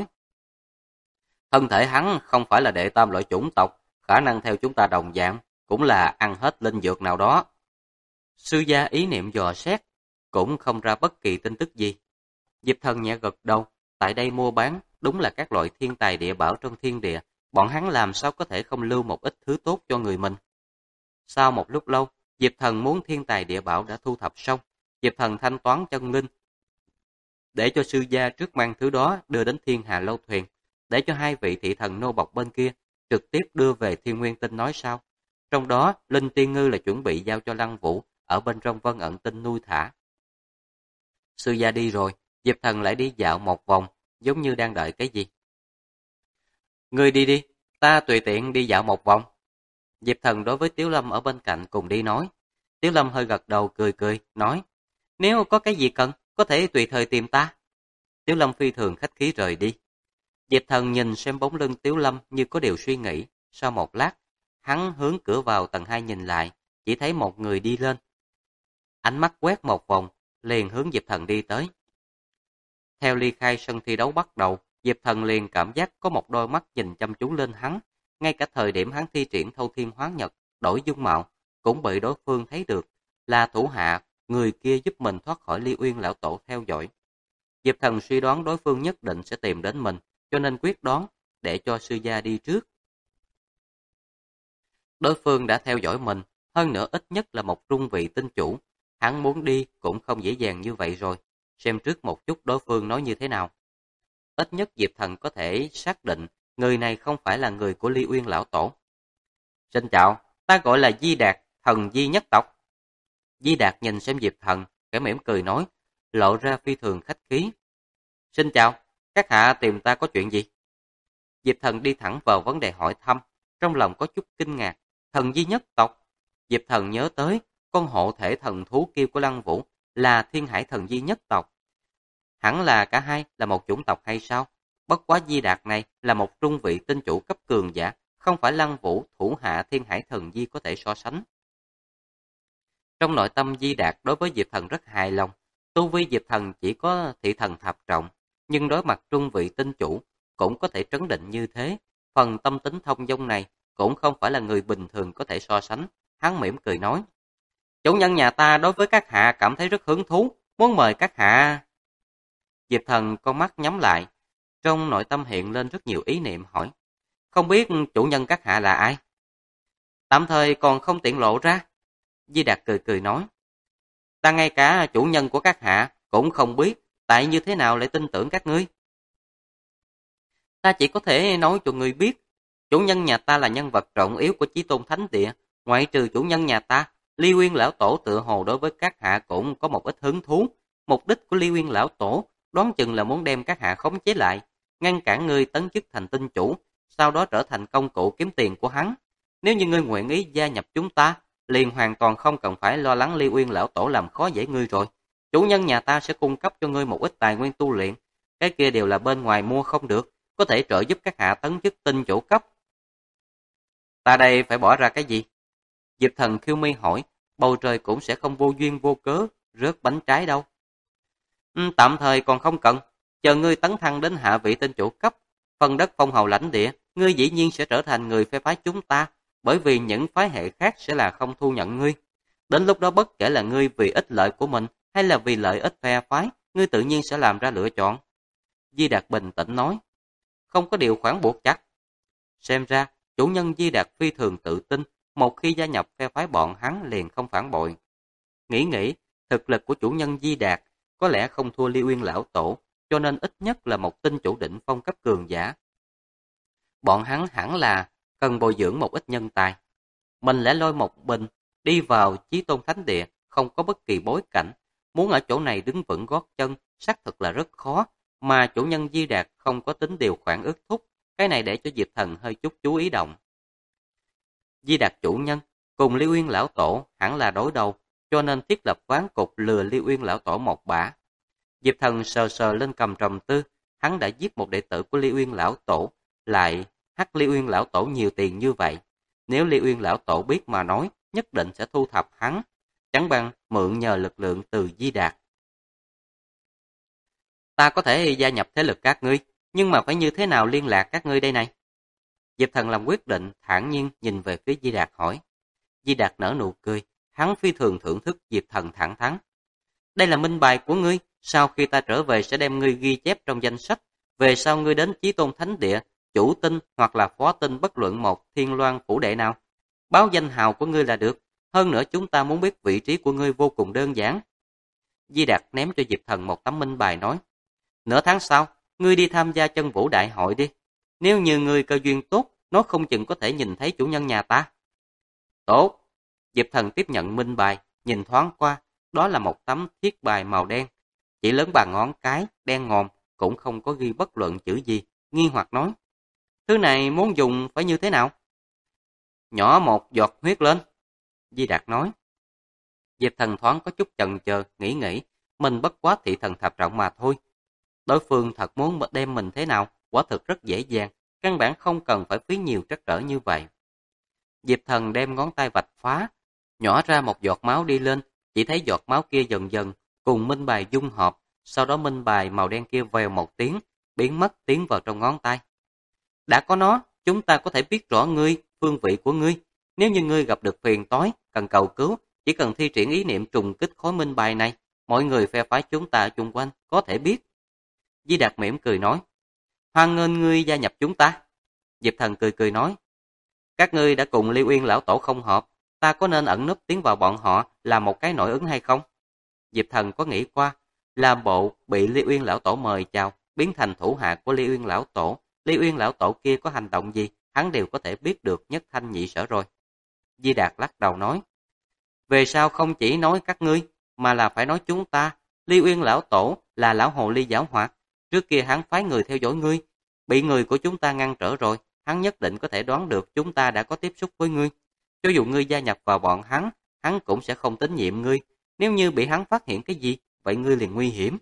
Thân thể hắn không phải là đệ tam loại chủng tộc, khả năng theo chúng ta đồng dạng, cũng là ăn hết linh dược nào đó. Sư gia ý niệm dò xét, cũng không ra bất kỳ tin tức gì. Diệp Thần nhẹ gật đầu, tại đây mua bán, đúng là các loại thiên tài địa bảo trong thiên địa, bọn hắn làm sao có thể không lưu một ít thứ tốt cho người mình. Sau một lúc lâu, Diệp Thần muốn thiên tài địa bảo đã thu thập xong, Diệp Thần thanh toán chân linh, để cho sư gia trước mang thứ đó đưa đến Thiên Hà Lâu Thuyền, để cho hai vị thị thần nô bộc bên kia trực tiếp đưa về Thiên Nguyên Tinh nói sau. Trong đó, Linh Tiên Ngư là chuẩn bị giao cho Lăng Vũ ở bên trong Vân Ẩn Tinh nuôi thả. Sư gia đi rồi, Diệp Thần lại đi dạo một vòng, giống như đang đợi cái gì. Ngươi đi đi, ta tùy tiện đi dạo một vòng. Diệp Thần đối với Tiếu Lâm ở bên cạnh cùng đi nói. Tiếu Lâm hơi gật đầu cười cười, nói, nếu có cái gì cần, có thể tùy thời tìm ta. Tiếu Lâm phi thường khách khí rời đi. Diệp Thần nhìn xem bóng lưng Tiếu Lâm như có điều suy nghĩ. Sau một lát, hắn hướng cửa vào tầng 2 nhìn lại, chỉ thấy một người đi lên. Ánh mắt quét một vòng, liền hướng Diệp Thần đi tới. Theo ly khai sân thi đấu bắt đầu, Diệp Thần liền cảm giác có một đôi mắt nhìn chăm chú lên hắn. Ngay cả thời điểm hắn thi triển thâu thiên hóa nhật, đổi dung mạo, cũng bị đối phương thấy được, là thủ hạ, người kia giúp mình thoát khỏi Ly Uyên lão tổ theo dõi. Diệp Thần suy đoán đối phương nhất định sẽ tìm đến mình, cho nên quyết đoán để cho sư gia đi trước. Đối phương đã theo dõi mình, hơn nữa ít nhất là một trung vị tinh chủ, hắn muốn đi cũng không dễ dàng như vậy rồi, xem trước một chút đối phương nói như thế nào. Ít nhất Diệp Thần có thể xác định người này không phải là người của Ly Uyên lão tổ. Xin chào, ta gọi là Di Đạt, thần Di nhất tộc. Di Đạt nhìn xem Diệp Thần, khẽ mỉm cười nói, lộ ra phi thường khách khí. Xin chào, các hạ tìm ta có chuyện gì? Diệp Thần đi thẳng vào vấn đề hỏi thăm, trong lòng có chút kinh ngạc. Thần Di nhất tộc. Diệp Thần nhớ tới, con hộ thể thần thú kia của Lăng Vũ là Thiên Hải thần Di nhất tộc. Hẳn là cả hai là một chủng tộc hay sao? Bất quá Di Đạt này là một trung vị tinh chủ cấp cường giả, không phải Lăng Vũ thủ hạ Thiên Hải thần Di có thể so sánh. Trong nội tâm Di Đạt đối với Diệp Thần rất hài lòng. Tu vi Diệp Thần chỉ có thị thần thập trọng, nhưng đối mặt trung vị tinh chủ cũng có thể trấn định như thế. Phần tâm tính thông dong này cũng không phải là người bình thường có thể so sánh. Hắn mỉm cười nói, chủ nhân nhà ta đối với các hạ cảm thấy rất hứng thú, muốn mời các hạ. Diệp Thần con mắt nhắm lại, trong nội tâm hiện lên rất nhiều ý niệm hỏi, không biết chủ nhân các hạ là ai? Tạm thời còn không tiện lộ ra. Di Đạt cười cười nói, ta ngay cả chủ nhân của các hạ cũng không biết, tại như thế nào lại tin tưởng các ngươi? Ta chỉ có thể nói cho ngươi biết, chủ nhân nhà ta là nhân vật trọng yếu của Chí Tôn Thánh Địa, ngoại trừ chủ nhân nhà ta, Ly Uyên lão tổ tựa hồ đối với các hạ cũng có một ít hứng thú. Mục đích của Ly Uyên lão tổ đoán chừng là muốn đem các hạ khống chế lại, ngăn cản ngươi tấn chức thành tinh chủ, sau đó trở thành công cụ kiếm tiền của hắn. Nếu như ngươi nguyện ý gia nhập chúng ta, liền hoàn toàn không cần phải lo lắng Ly Uyên lão tổ làm khó dễ ngươi rồi. Chủ nhân nhà ta sẽ cung cấp cho ngươi một ít tài nguyên tu luyện, cái kia đều là bên ngoài mua không được, có thể trợ giúp các hạ tấn chức tinh chủ cấp. Ta đây phải bỏ ra cái gì? Diệp Thần khiêu mi hỏi, bầu trời cũng sẽ không vô duyên vô cớ rớt bánh trái đâu. Tạm thời còn không cần, chờ ngươi tấn thăng đến hạ vị tinh chủ cấp, phần đất phong hầu lãnh địa, ngươi dĩ nhiên sẽ trở thành người phe phái chúng ta, bởi vì những phái hệ khác sẽ là không thu nhận ngươi. Đến lúc đó bất kể là ngươi vì ích lợi của mình hay là vì lợi ích phe phái, ngươi tự nhiên sẽ làm ra lựa chọn. Di Đạt bình tĩnh nói, không có điều khoản buộc chặt. Xem ra, chủ nhân Di Đạt phi thường tự tin, một khi gia nhập phe phái bọn hắn liền không phản bội. Nghĩ, thực lực của chủ nhân Di Đạt có lẽ không thua Ly Uyên lão tổ, cho nên ít nhất là một tinh chủ đỉnh phong cấp cường giả. Bọn hắn hẳn là cần bồi dưỡng một ít nhân tài. Mình lẻ loi một mình, đi vào Chí Tôn Thánh Địa, không có bất kỳ bối cảnh, muốn ở chỗ này đứng vững gót chân, xác thực là rất khó, mà chủ nhân Di Đạt không có tính điều khoản ước thúc, cái này để cho Diệp Thần hơi chút chú ý động. Di Đạt chủ nhân cùng Ly Uyên lão tổ hẳn là đối đầu, cho nên thiết lập ván cục lừa Ly Uyên lão tổ một bả. Diệp Thần sờ sờ lên cầm trầm tư, hắn đã giết một đệ tử của Ly Uyên lão tổ, lại hắc Ly Uyên lão tổ nhiều tiền như vậy. Nếu Ly Uyên lão tổ biết mà nói, nhất định sẽ thu thập hắn, chẳng bằng mượn nhờ lực lượng từ Di Đạt. Ta có thể gia nhập thế lực các ngươi, nhưng mà phải như thế nào liên lạc các ngươi đây này? Diệp Thần làm quyết định, thản nhiên nhìn về phía Di Đạt hỏi. Di Đạt nở nụ cười, hắn phi thường thưởng thức Diệp Thần thẳng thắn. Đây là minh bài của ngươi, sau khi ta trở về sẽ đem ngươi ghi chép trong danh sách, về sau ngươi đến Chí Tôn Thánh Địa, chủ tinh hoặc là phó tinh bất luận một Thiên Loan phủ đệ nào. Báo danh hào của ngươi là được, hơn nữa chúng ta muốn biết vị trí của ngươi vô cùng đơn giản. Di Đạt ném cho Diệp Thần một tấm minh bài nói, nửa tháng sau, ngươi đi tham gia chân vũ đại hội đi. Nếu như ngươi cơ duyên tốt, nó không chừng có thể nhìn thấy chủ nhân nhà ta. Tốt. Diệp Thần tiếp nhận minh bài, nhìn thoáng qua, đó là một tấm thiết bài màu đen. Chỉ lớn bằng ngón cái, đen ngòm, cũng không có ghi bất luận chữ gì, nghi hoặc nói. Thứ này muốn dùng phải như thế nào? Nhỏ một giọt huyết lên. Di Đạt nói. Diệp Thần thoáng có chút chần chờ, nghĩ, mình bất quá thị thần thập trọng mà thôi. Đối phương thật muốn đem mình thế nào, quả thực rất dễ dàng, căn bản không cần phải phí nhiều trắc trở như vậy. Diệp Thần đem ngón tay vạch phá, nhỏ ra một giọt máu đi lên, chỉ thấy giọt máu kia dần dần cùng minh bài dung hợp, sau đó minh bài màu đen kia vèo một tiếng, biến mất tiến vào trong ngón tay. Đã có nó, chúng ta có thể biết rõ ngươi, phương vị của ngươi. Nếu như ngươi gặp được phiền toái, cần cầu cứu, chỉ cần thi triển ý niệm trùng kích khối minh bài này, mọi người phe phái chúng ta chung quanh có thể biết. Di Đạt mỉm cười nói, hoan nghênh ngươi gia nhập chúng ta. Diệp Thần cười nói, các ngươi đã cùng Lưu Uyên lão tổ không hợp, ta có nên ẩn núp tiến vào bọn họ làm một cái nội ứng hay không? Diệp Thần có nghĩ qua, làm bộ bị Lưu Uyên lão tổ mời chào, biến thành thủ hạ của Lưu Uyên lão tổ. Lưu Uyên lão tổ kia có hành động gì, hắn đều có thể biết được nhất thanh nhị sở rồi. Di Đạt lắc đầu nói, về sau không chỉ nói các ngươi, mà là phải nói chúng ta. Lưu Uyên lão tổ là lão hồ ly giảo hoạt, trước kia hắn phái người theo dõi ngươi, bị người của chúng ta ngăn trở rồi, hắn nhất định có thể đoán được chúng ta đã có tiếp xúc với ngươi. Cho dù ngươi gia nhập vào bọn hắn cũng sẽ không tín nhiệm ngươi. Nếu như bị hắn phát hiện cái gì, vậy ngươi liền nguy hiểm.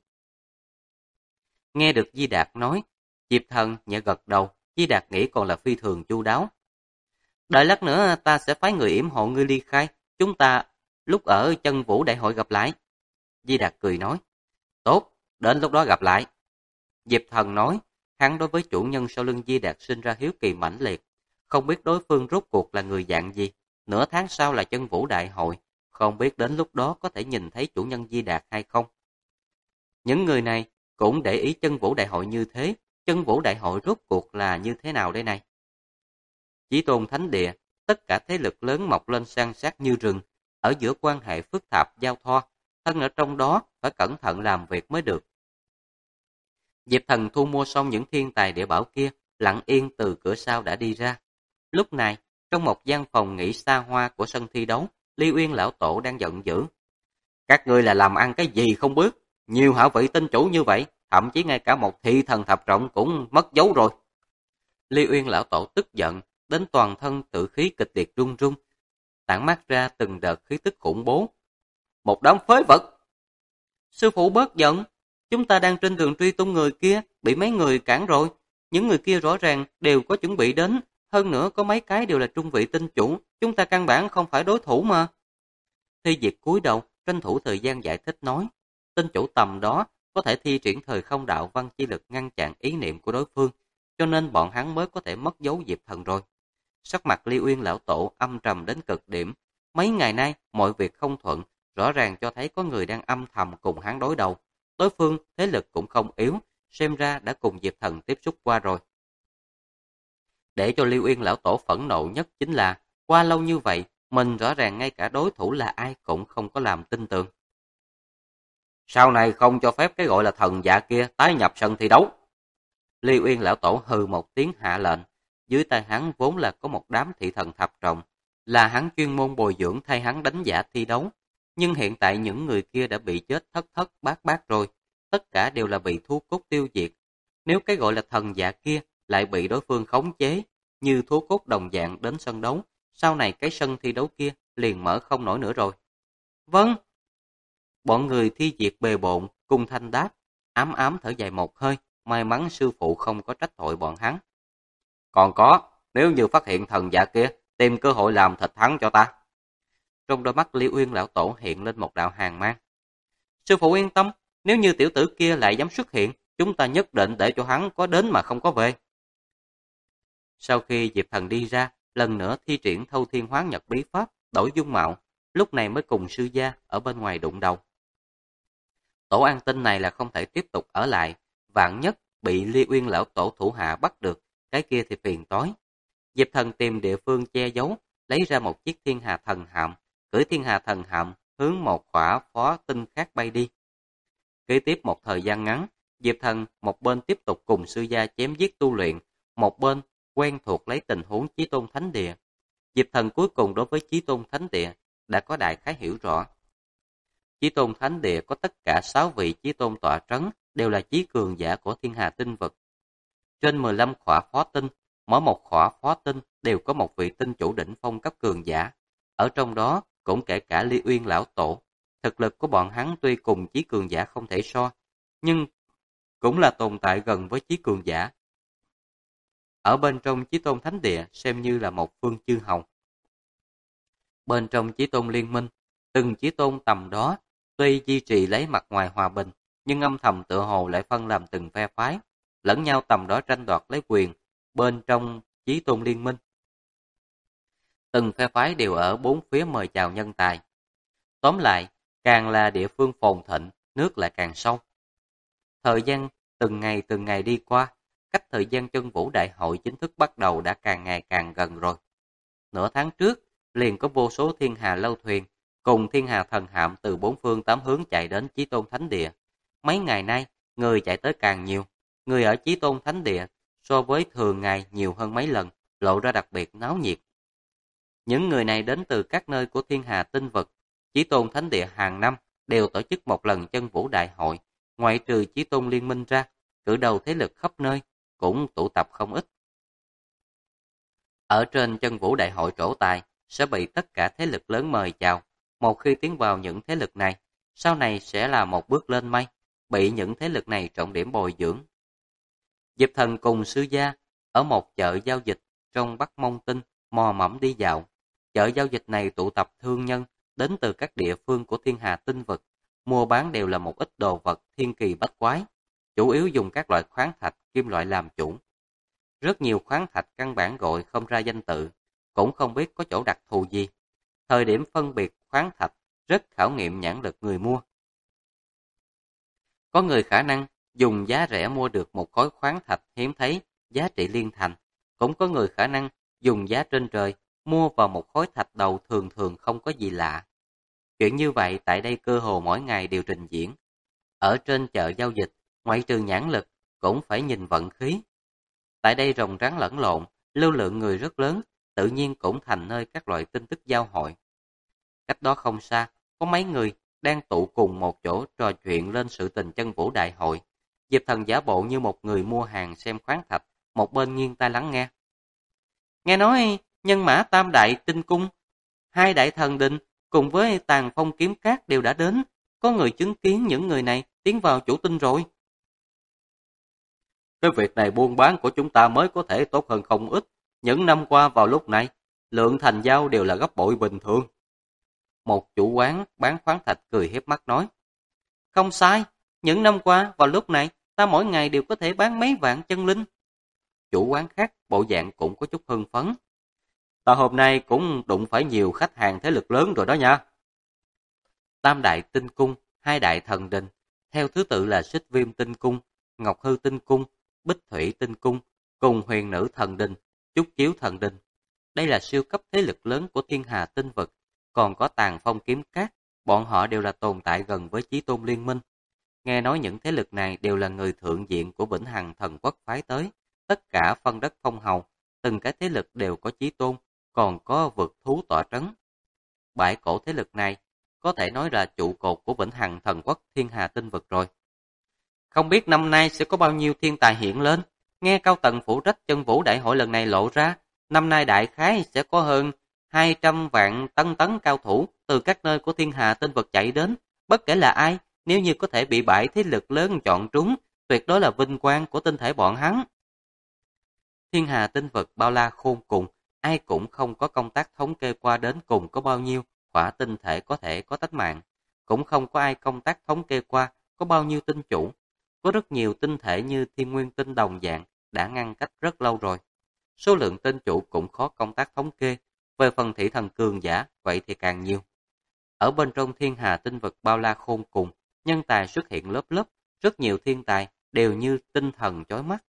Nghe được Di Đạt nói, Diệp Thần nhẹ gật đầu, Di Đạt nghĩ còn là phi thường chu đáo. Đợi lát nữa ta sẽ phái người yểm hộ ngươi ly khai, chúng ta lúc ở Chân Vũ đại hội gặp lại. Di Đạt cười nói, tốt, đến lúc đó gặp lại. Diệp Thần nói, hắn đối với chủ nhân sau lưng Di Đạt sinh ra hiếu kỳ mãnh liệt, không biết đối phương rốt cuộc là người dạng gì. Nửa tháng sau là Chân Vũ đại hội, không biết đến lúc đó có thể nhìn thấy chủ nhân Di Đạt hay không. Những người này cũng để ý Chân Vũ đại hội như thế, Chân Vũ đại hội rốt cuộc là như thế nào đây này? Chí Tôn Thánh Địa, tất cả thế lực lớn mọc lên san sát như rừng, ở giữa quan hệ phức tạp giao thoa, thân ở trong đó phải cẩn thận làm việc mới được. Diệp Thần thu mua xong những thiên tài địa bảo kia, lặng yên từ cửa sau đã đi ra. Lúc này, trong một gian phòng nghỉ xa hoa của sân thi đấu, Lưu Uyên lão tổ đang giận dữ. Các ngươi là làm ăn cái gì không biết, nhiều hảo vị tinh chủ như vậy, thậm chí ngay cả một thị thần thập trọng cũng mất dấu rồi. Lưu Uyên lão tổ tức giận, đến toàn thân tự khí kịch liệt run run, tản mát ra từng đợt khí tức khủng bố. Một đám phế vật! Sư phụ bớt giận, chúng ta đang trên đường truy tung người kia, bị mấy người cản rồi. Những người kia rõ ràng đều có chuẩn bị đến, hơn nữa có mấy cái đều là trung vị tinh chủ, chúng ta căn bản không phải đối thủ mà. Thi Diệt cúi đầu, tranh thủ thời gian giải thích nói, tinh chủ tầm đó có thể thi triển thời không đạo văn chi lực ngăn chặn ý niệm của đối phương, cho nên bọn hắn mới có thể mất dấu Diệp Thần rồi. Sắc mặt Lưu Uyên lão tổ âm trầm đến cực điểm, mấy ngày nay mọi việc không thuận, rõ ràng cho thấy có người đang âm thầm cùng hắn đối đầu. Đối phương thế lực cũng không yếu, xem ra đã cùng Diệp Thần tiếp xúc qua rồi. Để cho Lưu Uyên lão tổ phẫn nộ nhất chính là, qua lâu như vậy, mình rõ ràng ngay cả đối thủ là ai cũng không có làm tin tưởng. Sau này không cho phép cái gọi là thần dạ kia tái nhập sân thi đấu. Lưu Uyên lão tổ hừ một tiếng hạ lệnh, dưới tay hắn vốn là có một đám thị thần thập trọng, là hắn chuyên môn bồi dưỡng thay hắn đánh giả thi đấu. Nhưng hiện tại những người kia đã bị chết thất thất bát bát rồi, tất cả đều là bị thú cốt tiêu diệt. Nếu cái gọi là thần dạ kia lại bị đối phương khống chế, như thú cốt đồng dạng đến sân đấu, sau này cái sân thi đấu kia liền mở không nổi nữa rồi. Vâng. Bọn người thi diệt bề bộn, cùng thanh đáp, ám ám thở dài một hơi, may mắn sư phụ không có trách tội bọn hắn. Còn có, nếu như phát hiện thần dạ kia, tìm cơ hội làm thịt hắn cho ta. Trong đôi mắt Lưu Uyên lão tổ hiện lên một đạo hàn mang. Sư phụ yên tâm, nếu như tiểu tử kia lại dám xuất hiện, chúng ta nhất định để cho hắn có đến mà không có về. Sau khi Diệp Thần đi ra, lần nữa thi triển Thâu Thiên Hoán Nhật bí pháp, đổi dung mạo, lúc này mới cùng sư gia ở bên ngoài đụng đầu. Tổ an tinh này là không thể tiếp tục ở lại, vạn nhất bị Lưu Uyên lão tổ thủ hạ bắt được, cái kia thì phiền toái. Diệp Thần tìm địa phương che giấu, lấy ra một chiếc thiên hà thần hạm, cưỡi thiên hà thần hạm hướng một khỏa phó tinh khác bay đi. Kế tiếp một thời gian ngắn, Diệp Thần một bên tiếp tục cùng sư gia chém giết tu luyện, một bên quen thuộc lấy tình huống Chí Tôn Thánh Địa. Diệp Thần cuối cùng đối với Chí Tôn Thánh Địa đã có đại khái hiểu rõ. Chí Tôn Thánh Địa có tất cả 6 vị Chí Tôn tọa trấn, đều là chí cường giả của thiên hà tinh vực. Trên 15 khỏa phó tinh, Mỗi một khỏa phó tinh đều có một vị tinh chủ đỉnh phong cấp cường giả. Ở trong đó cũng kể cả Ly Uyên lão tổ. Thực lực của bọn hắn tuy cùng chí cường giả không thể so, nhưng cũng là tồn tại gần với chí cường giả. Ở bên trong Chí Tôn Thánh Địa xem như là một phương chư hầu. Bên trong Chí Tôn Liên Minh, từng Chí Tôn tầm đó tuy duy trì lấy mặt ngoài hòa bình, nhưng âm thầm tựa hồ lại phân làm từng phe phái, lẫn nhau tầm đó tranh đoạt lấy quyền bên trong Chí Tôn Liên Minh. Từng phe phái đều ở bốn phía mời chào nhân tài. Tóm lại, càng là địa phương phồn thịnh, nước lại càng sâu. Thời gian từng ngày đi qua, cách thời gian Chân Vũ Đại hội chính thức bắt đầu đã càng ngày càng gần rồi. Nửa tháng trước, liền có vô số thiên hà lâu thuyền, cùng thiên hà thần hạm từ bốn phương tám hướng chạy đến Chí Tôn Thánh Địa. Mấy ngày nay, người chạy tới càng nhiều. Người ở Chí Tôn Thánh Địa so với thường ngày nhiều hơn mấy lần, lộ ra đặc biệt náo nhiệt. Những người này đến từ các nơi của thiên hà tinh vực. Chí Tôn Thánh Địa hàng năm đều tổ chức một lần Chân Vũ Đại hội, ngoại trừ Chí Tôn Liên Minh ra, cử đầu thế lực khắp nơi cũng tụ tập không ít. Ở trên Chân Vũ Đại hội trổ tài sẽ bị tất cả thế lực lớn mời chào. Một khi tiến vào những thế lực này, sau này sẽ là một bước lên mây, bị những thế lực này trọng điểm bồi dưỡng. Diệp Thần cùng sư gia ở một chợ giao dịch trong Bắc Mông Tinh mò mẫm đi dạo. Chợ giao dịch này tụ tập thương nhân đến từ các địa phương của thiên hà tinh vực, mua bán đều là một ít đồ vật thiên kỳ bách quái, chủ yếu dùng các loại khoáng thạch, kim loại làm chủ. Rất nhiều khoáng thạch căn bản gọi không ra danh tự, cũng không biết có chỗ đặc thù gì. Thời điểm phân biệt khoáng thạch rất khảo nghiệm nhãn lực người mua. Có người khả năng dùng giá rẻ mua được một khối khoáng thạch hiếm thấy, giá trị liên thành. Cũng có người khả năng dùng giá trên trời mua vào một khối thạch đầu thường thường không có gì lạ. Chuyện như vậy tại đây cơ hồ mỗi ngày đều trình diễn. Ở trên chợ giao dịch, ngoại trừ nhãn lực, cũng phải nhìn vận khí. Tại đây rồng rắn lẫn lộn, lưu lượng người rất lớn, tự nhiên cũng thành nơi các loại tin tức giao hội. Cách đó không xa, có mấy người đang tụ cùng một chỗ trò chuyện lên sự tình Chân Vũ Đại hội. Diệp Thần giả bộ như một người mua hàng xem khoáng thạch, một bên nghiêng tai lắng nghe. Nghe nói nhân mã Tam Đại Tinh Cung, hai đại thần đình cùng với Tàn Phong Kiếm Cát đều đã đến, có người chứng kiến những người này tiến vào chủ tinh rồi. Cái việc này buôn bán của chúng ta mới có thể tốt hơn không ít. Những năm qua vào lúc này, lượng thành giao đều là gấp bội bình thường. Một chủ quán bán khoáng thạch cười hiếp mắt nói. Không sai, những năm qua vào lúc này, ta mỗi ngày đều có thể bán mấy vạn chân linh. Chủ quán khác bộ dạng cũng có chút hưng phấn. Ta hôm nay cũng đụng phải nhiều khách hàng thế lực lớn rồi đó nha. Tam Đại Tinh Cung, hai đại thần đình, theo thứ tự là Xích Viêm Tinh Cung, Ngọc Hư Tinh Cung, Bích Thủy Tinh Cung, cùng Huyền Nữ Thần Đình, Trúc Chiếu Thần Đình. Đây là siêu cấp thế lực lớn của thiên hà tinh vực, còn có Tàn Phong Kiếm Cát, bọn họ đều là tồn tại gần với Chí Tôn Liên Minh. Nghe nói những thế lực này đều là người thượng diện của Vĩnh Hằng Thần Quốc phái tới, tất cả phân đất phong hầu, từng cái thế lực đều có Chí Tôn, còn có vực thú tọa trấn. Bãi cổ thế lực này có thể nói là trụ cột của Vĩnh Hằng Thần Quốc thiên hà tinh vực rồi. Không biết năm nay sẽ có bao nhiêu thiên tài hiện lên, nghe cao tầng phụ trách Chân Vũ Đại hội lần này lộ ra, năm nay đại khái sẽ có hơn 200 vạn tân tấn cao thủ từ các nơi của thiên hà tinh vực chạy đến, bất kể là ai, nếu như có thể bị bãi thế lực lớn chọn trúng, tuyệt đối là vinh quang của tinh thể bọn hắn. Thiên hà tinh vực bao la khôn cùng, ai cũng không có công tác thống kê qua đến cùng có bao nhiêu khỏa tinh thể có thể có tánh mạng, cũng không có ai công tác thống kê qua có bao nhiêu tinh chủ. Có rất nhiều tinh thể như thiên nguyên tinh đồng dạng đã ngăn cách rất lâu rồi. Số lượng tinh chủ cũng khó công tác thống kê, về phần thị thần cường giả vậy thì càng nhiều. Ở bên trong thiên hà tinh vực bao la khôn cùng, nhân tài xuất hiện lớp lớp, rất nhiều thiên tài đều như tinh thần chói mắt.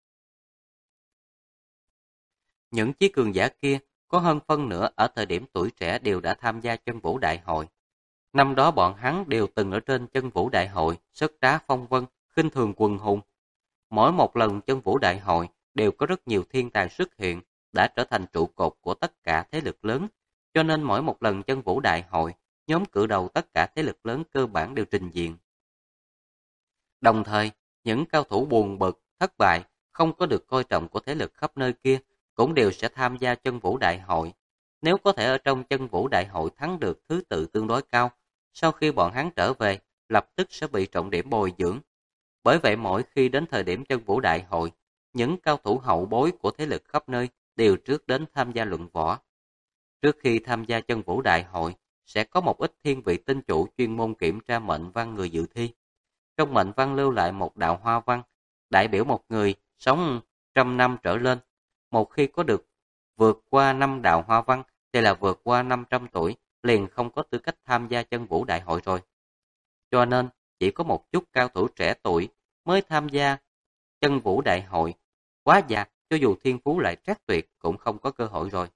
Những chí cường giả kia có hơn phân nửa ở thời điểm tuổi trẻ đều đã tham gia Chân Vũ Đại hội. Năm đó bọn hắn đều từng ở trên Chân Vũ Đại hội, sất trá phong vân, khinh thường quần hùng. Mỗi một lần Chân Vũ Đại hội đều có rất nhiều thiên tài xuất hiện, đã trở thành trụ cột của tất cả thế lực lớn, cho nên mỗi một lần Chân Vũ Đại hội, nhóm cử đầu tất cả thế lực lớn cơ bản đều trình diện. Đồng thời, những cao thủ buồn bực, thất bại, không có được coi trọng của thế lực khắp nơi kia, cũng đều sẽ tham gia chân vũ đại hội. Nếu có thể ở trong chân vũ đại hội thắng được thứ tự tương đối cao, sau khi bọn hắn trở về, lập tức sẽ bị trọng điểm bồi dưỡng. Bởi vậy mỗi khi đến thời điểm chân vũ đại hội, những cao thủ hậu bối của thế lực khắp nơi đều trước đến tham gia luận võ. Trước khi tham gia chân vũ đại hội, sẽ có một ít thiên vị tinh chủ chuyên môn kiểm tra mệnh văn người dự thi. Trong mệnh văn lưu lại một đạo hoa văn, đại biểu một người sống 100 năm trở lên. Một khi có được vượt qua 5 đạo hoa văn, thì là vượt qua 500 tuổi, liền không có tư cách tham gia chân vũ đại hội rồi. Cho nên, chỉ có một chút cao thủ trẻ tuổi mới tham gia chân vũ đại hội. Quá già, cho dù thiên phú lại trác tuyệt cũng không có cơ hội rồi.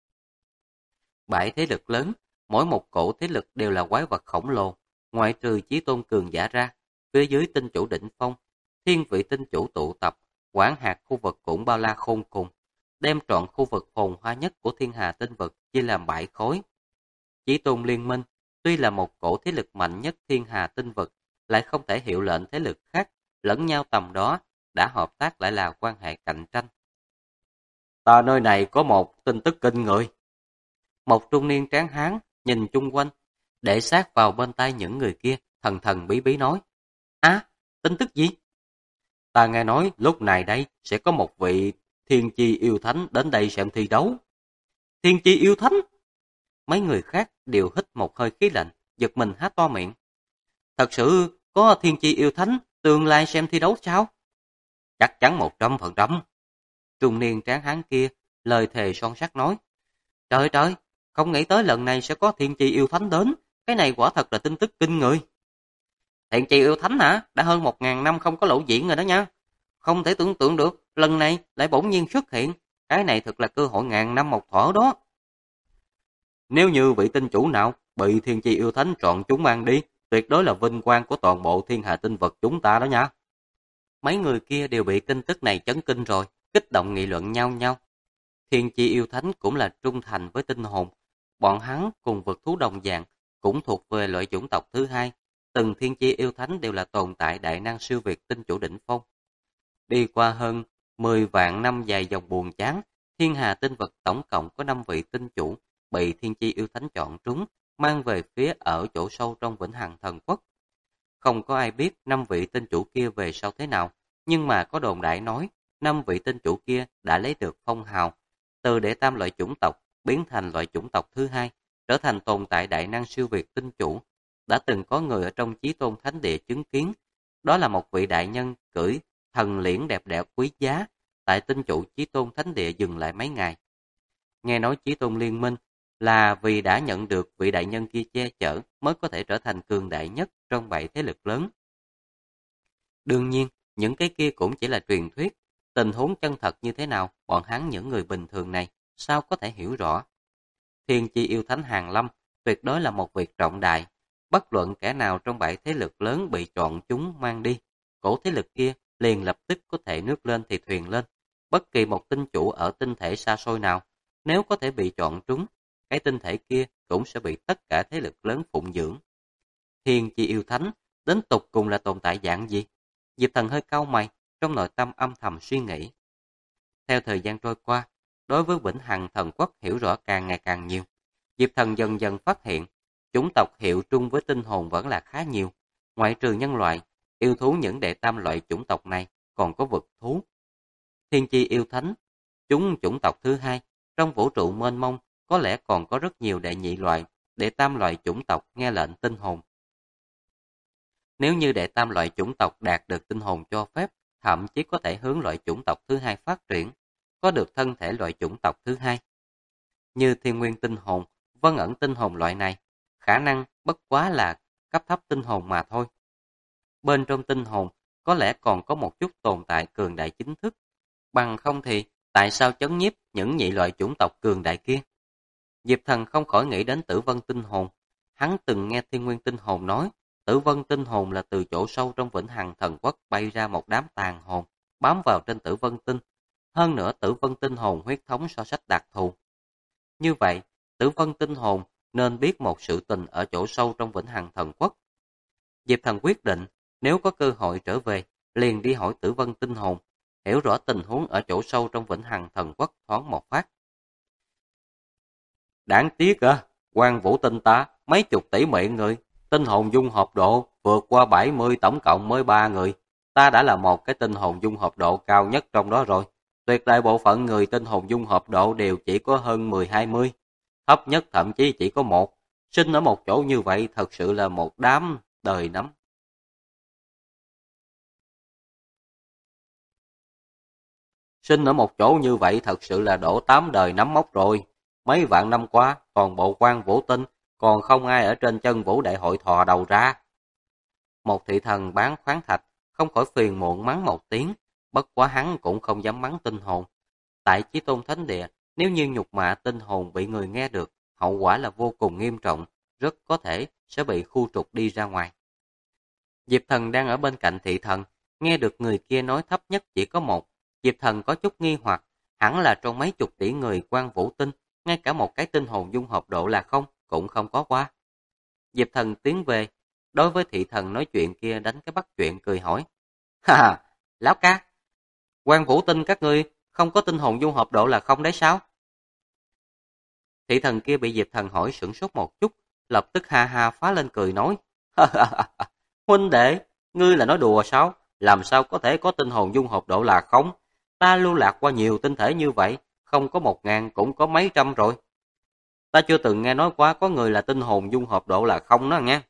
7 thế lực lớn, mỗi một cổ thế lực đều là quái vật khổng lồ, ngoại trừ chí tôn cường giả ra, phía dưới tinh chủ đỉnh phong, thiên vị tinh chủ tụ tập, quản hạt khu vực cũng bao la khôn cùng, đem trọn khu vực phồn hoa nhất của thiên hà tinh vực chia làm 7 khối. Chí tôn liên minh, tuy là một cổ thế lực mạnh nhất thiên hà tinh vực, lại không thể hiệu lệnh thế lực khác, lẫn nhau tầm đó, đã hợp tác lại là quan hệ cạnh tranh. Ta nơi này có một tin tức kinh người. Một trung niên tráng hán nhìn chung quanh, để sát vào bên tai những người kia, thần thần bí bí nói. Tin tức gì? Ta nghe nói lúc này đây sẽ có một vị thiên chi yêu thánh đến đây xem thi đấu. Thiên chi yêu thánh? Mấy người khác đều hít một hơi khí lạnh, giật mình há to miệng. Thật sự có thiên chi yêu thánh tương lai xem thi đấu sao? Chắc chắn 100%. Trung niên tráng hán kia lời thề son sắt nói. Trời trời, không nghĩ tới lần này sẽ có thiên chi yêu thánh đến, cái này quả thật là tin tức kinh người. Thiên chi yêu thánh hả? Đã hơn 1000 năm không có lộ diện rồi đó nha. Không thể tưởng tượng được, lần này lại bỗng nhiên xuất hiện, cái này thật là cơ hội ngàn năm một thở đó. Nếu như vị tinh chủ nào bị thiên chi yêu thánh chọn chúng mang đi, tuyệt đối là vinh quang của toàn bộ thiên hạ tinh vật chúng ta đó nha. Mấy người kia đều bị tin tức này chấn kinh rồi, kích động nghị luận nhau nhau. Thiên chi yêu thánh cũng là trung thành với tinh hồn. Bọn hắn cùng vực thú đồng dạng, cũng thuộc về loại chủng tộc thứ hai. Từng thiên chi yêu thánh đều là tồn tại đại năng siêu việt tinh chủ đỉnh phong. Đi qua hơn 10 vạn năm dài dòng buồn chán, thiên hà tinh vật tổng cộng có 5 vị tinh chủ bị thiên chi yêu thánh chọn trúng, mang về phía ở chỗ sâu trong vĩnh hằng thần quốc. Không có ai biết 5 vị tinh chủ kia về sau thế nào, nhưng mà có đồn đại nói 5 vị tinh chủ kia đã lấy được phong hào, từ đệ tam loại chủng tộc biến thành loại chủng tộc thứ hai, trở thành tồn tại đại năng siêu việt tinh chủ. Đã từng có người ở trong Chí Tôn Thánh Địa chứng kiến, đó là một vị đại nhân cưỡi thần liễn đẹp đẽ quý giá, tại tinh chủ Chí Tôn Thánh Địa dừng lại mấy ngày. Nghe nói Chí Tôn Liên Minh là vì đã nhận được vị đại nhân kia che chở mới có thể trở thành cường đại nhất trong 7 thế lực lớn. Đương nhiên, những cái kia cũng chỉ là truyền thuyết, tình huống chân thật như thế nào, bọn hắn những người bình thường này sao có thể hiểu rõ. Thiên chi yêu thánh hàng lâm tuyệt đối là một việc trọng đại, bất luận kẻ nào trong 7 thế lực lớn bị chọn chúng mang đi, cổ thế lực kia liền lập tức có thể nước lên thì thuyền lên. Bất kỳ một tinh chủ ở tinh thể xa xôi nào, nếu có thể bị chọn trúng, cái tinh thể kia cũng sẽ bị tất cả thế lực lớn phụng dưỡng. Thiên chi yêu thánh, đến tục cùng là tồn tại dạng gì? Diệp Thần hơi cau mày, trong nội tâm âm thầm suy nghĩ. Theo thời gian trôi qua, đối với Vĩnh Hằng Thần Quốc hiểu rõ càng ngày càng nhiều. Diệp Thần dần dần phát hiện, chủng tộc hiệu trung với tinh hồn vẫn là khá nhiều. Ngoại trừ nhân loại, yêu thú những đệ tam loại chủng tộc này còn có vực thú. Thiên chi yêu thánh, chúng chủng tộc thứ hai, trong vũ trụ mênh mông có lẽ còn có rất nhiều đệ nhị loại, đệ tam loại chủng tộc nghe lệnh tinh hồn. Nếu như đệ tam loại chủng tộc đạt được tinh hồn cho phép, thậm chí có thể hướng loại chủng tộc thứ hai phát triển, có được thân thể loại chủng tộc thứ hai. Như thiên nguyên tinh hồn, vân ẩn tinh hồn loại này, khả năng bất quá là cấp thấp tinh hồn mà thôi. Bên trong tinh hồn, có lẽ còn có một chút tồn tại cường đại chính thức. Bằng không thì, tại sao chấn nhiếp những nhị loại chủng tộc cường đại kia? Diệp Thần không khỏi nghĩ đến Tử Vân tinh hồn. Hắn từng nghe Thiên Nguyên tinh hồn nói, Tử Vân tinh hồn là từ chỗ sâu trong Vĩnh Hằng Thần Quốc bay ra một đám tàn hồn, bám vào trên Tử Vân tinh. Hơn nữa Tử Vân tinh hồn huyết thống so sách đặc thù. Như vậy, Tử Vân tinh hồn nên biết một sự tình ở chỗ sâu trong Vĩnh Hằng Thần Quốc. Diệp Thần quyết định, nếu có cơ hội trở về, liền đi hỏi Tử Vân tinh hồn. hiểu rõ tình huống ở chỗ sâu trong Vĩnh Hằng Thần Quốc thoáng một phát. Đáng tiếc Quan Vũ Tinh ta, mấy chục tỷ mệnh người, tinh hồn dung hợp độ vượt qua 70 tổng cộng mới 3 người. Ta đã là một cái tinh hồn dung hợp độ cao nhất trong đó rồi. Tuyệt đại bộ phận người tinh hồn dung hợp độ đều chỉ có hơn 10-20. Thấp nhất thậm chí chỉ có 1. Sinh ở một chỗ như vậy thật sự là một đám đời nắm. Sinh ở một chỗ như vậy thật sự là đổ 8 đời nắm mốc rồi. Mấy vạn năm qua, toàn bộ Quan Vũ Tinh, còn không ai ở trên chân vũ đại hội thò đầu ra. Một thị thần bán khoáng thạch, không khỏi phiền muộn mắng một tiếng, bất quá hắn cũng không dám mắng tinh hồn. Tại Chí Tôn Thánh Địa, nếu như nhục mạ tinh hồn bị người nghe được, hậu quả là vô cùng nghiêm trọng, rất có thể sẽ bị khu trục đi ra ngoài. Diệp Thần đang ở bên cạnh thị thần, nghe được người kia nói thấp nhất chỉ có 1. Diệp Thần có chút nghi hoặc, hẳn là trong mấy chục tỷ người Quan Vũ Tinh, ngay cả một cái tinh hồn dung hợp độ là không, cũng không có qua. Diệp Thần tiến về, đối với thị thần nói chuyện kia đánh cái bắt chuyện cười hỏi. Ha, lão ca, Quan Vũ Tinh các ngươi không có tinh hồn dung hợp độ là không đấy sao? Thị thần kia bị Diệp Thần hỏi sửng sốt một chút, lập tức ha ha phá lên cười nói. Huynh đệ, ngươi là nói đùa sao? Làm sao có thể có tinh hồn dung hợp độ là không? Ta lưu lạc qua nhiều tinh thể như vậy, không có 1000 cũng có mấy trăm rồi. Ta chưa từng nghe nói quá có người là tinh hồn dung hợp độ là không đó nghe.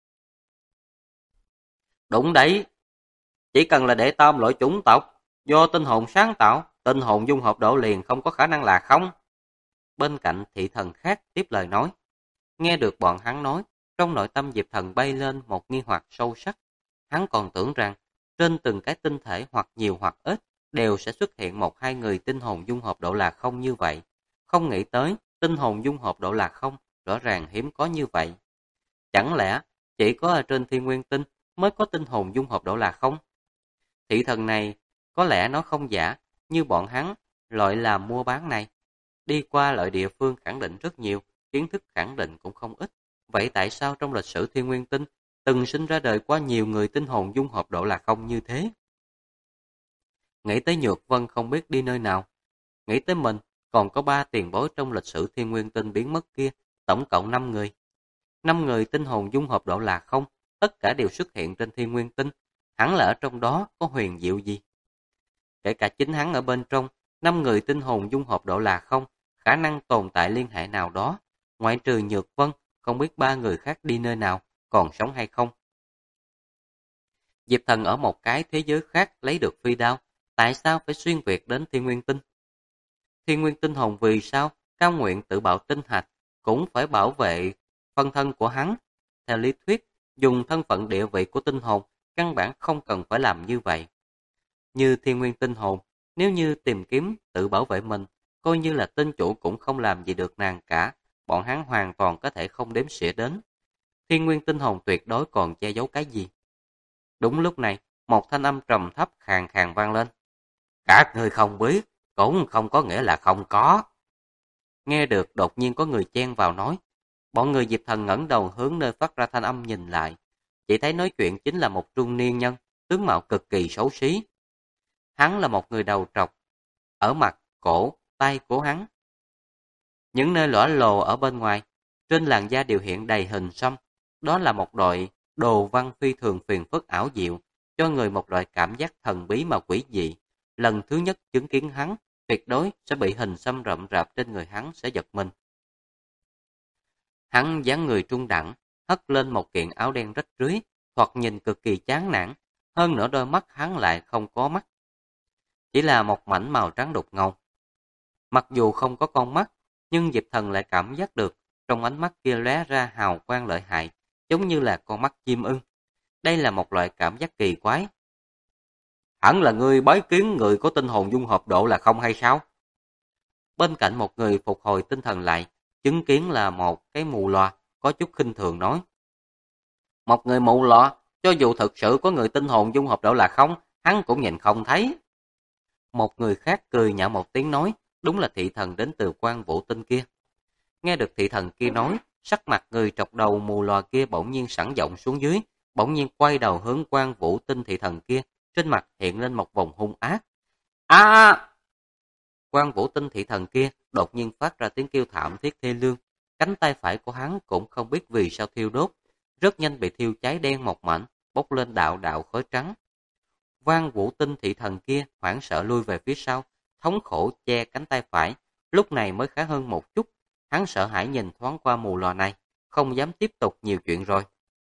Đúng đấy, chỉ cần là để tam loại chủng tộc, do tinh hồn sáng tạo, tinh hồn dung hợp độ liền không có khả năng là không. Bên cạnh thị thần khác tiếp lời nói. Nghe được bọn hắn nói, trong nội tâm Diệp Thần bay lên một nghi hoặc sâu sắc. Hắn còn tưởng rằng, trên từng cái tinh thể hoặc nhiều hoặc ít, đều sẽ xuất hiện 1-2 người tinh hồn dung hợp độ là không như vậy. Không nghĩ tới, tinh hồn dung hợp độ là không, rõ ràng hiếm có như vậy. Chẳng lẽ, chỉ có ở trên Thiên Nguyên Tinh mới có tinh hồn dung hợp độ là không? Thị thần này, có lẽ nó không giả, như bọn hắn, loại làm mua bán này. Đi qua loại địa phương khẳng định rất nhiều, kiến thức khẳng định cũng không ít. Vậy tại sao trong lịch sử Thiên Nguyên Tinh từng sinh ra đời qua nhiều người tinh hồn dung hợp độ là không như thế? Nghĩ tới Nhược Vân không biết đi nơi nào. Nghĩ tới mình, còn có 3 tiền bối trong lịch sử Thiên Nguyên Tinh biến mất kia, tổng cộng 5 người. 5 người tinh hồn dung hợp độ là không, tất cả đều xuất hiện trên Thiên Nguyên Tinh. Hẳn là ở trong đó có huyền diệu gì? Kể cả chính hắn ở bên trong, 5 người tinh hồn dung hợp độ là không, khả năng tồn tại liên hệ nào đó. Ngoại trừ Nhược Vân, không biết 3 người khác đi nơi nào, còn sống hay không. Diệp Thần ở một cái thế giới khác lấy được phi đao, tại sao phải xuyên việt đến Thiên Nguyên Tinh? Thiên Nguyên Tinh hồn vì sao cao nguyện tự bạo tinh hạch, cũng phải bảo vệ phân thân của hắn? Theo lý thuyết, dùng thân phận địa vị của tinh hồn, căn bản không cần phải làm như vậy. Như Thiên Nguyên Tinh hồn, nếu như tìm kiếm tự bảo vệ mình, coi như là tinh chủ cũng không làm gì được nàng cả, bọn hắn hoàn toàn có thể không đếm xỉa đến. Thiên Nguyên Tinh hồn tuyệt đối còn che giấu cái gì? Đúng lúc này, một thanh âm trầm thấp khàn khàn vang lên. Các ngươi không biết, cũng không có nghĩa là không có. Nghe được đột nhiên có người chen vào nói. Bọn người Diệp Thần ngẩng đầu hướng nơi phát ra thanh âm nhìn lại. Chỉ thấy nói chuyện chính là một trung niên nhân, tướng mạo cực kỳ xấu xí. Hắn là một người đầu trọc. Ở mặt, cổ, tay của hắn. Những nơi lõa lồ ở bên ngoài, trên làn da đều hiện đầy hình xăm. Đó là một loại đồ văn phi thường phiền phức ảo diệu, cho người một loại cảm giác thần bí mà quỷ dị. Lần thứ nhất chứng kiến hắn, tuyệt đối sẽ bị hình xăm rậm rạp trên người hắn sẽ giật mình. Hắn dáng người trung đẳng, hất lên một kiện áo đen rách rưới, thoạt nhìn cực kỳ chán nản, hơn nữa đôi mắt hắn lại không có mắt. Chỉ là một mảnh màu trắng đục ngầu. Mặc dù không có con mắt, nhưng Diệp Thần lại cảm giác được trong ánh mắt kia lóe ra hào quang lợi hại, giống như là con mắt chim ưng. Đây là một loại cảm giác kỳ quái. Hẳn là ngươi bái kiến người có tinh hồn dung hợp độ là không hay sao? Bên cạnh một người phục hồi tinh thần lại, chứng kiến là một cái mù loà, có chút khinh thường nói. Một người mù loà, cho dù thực sự có người tinh hồn dung hợp độ là không, hắn cũng nhìn không thấy. Một người khác cười nhạo một tiếng nói, đúng là thị thần đến từ Quan Vũ Tinh kia. Nghe được thị thần kia nói, sắc mặt người trọc đầu mù loà kia bỗng nhiên sẵn giọng xuống dưới, bỗng nhiên quay đầu hướng Quan Vũ Tinh thị thần kia, trên mặt hiện lên một vòng hung ác. À! Quan Vũ Tinh thị thần kia đột nhiên phát ra tiếng kêu thảm thiết thê lương. Cánh tay phải của hắn cũng không biết vì sao thiêu đốt, rất nhanh bị thiêu cháy đen một mảnh, bốc lên đạo đạo khói trắng. Quan Vũ Tinh thị thần kia hoảng sợ lui về phía sau, thống khổ che cánh tay phải, lúc này mới khá hơn một chút. Hắn sợ hãi nhìn thoáng qua mù lòa này, không dám tiếp tục nhiều chuyện rồi.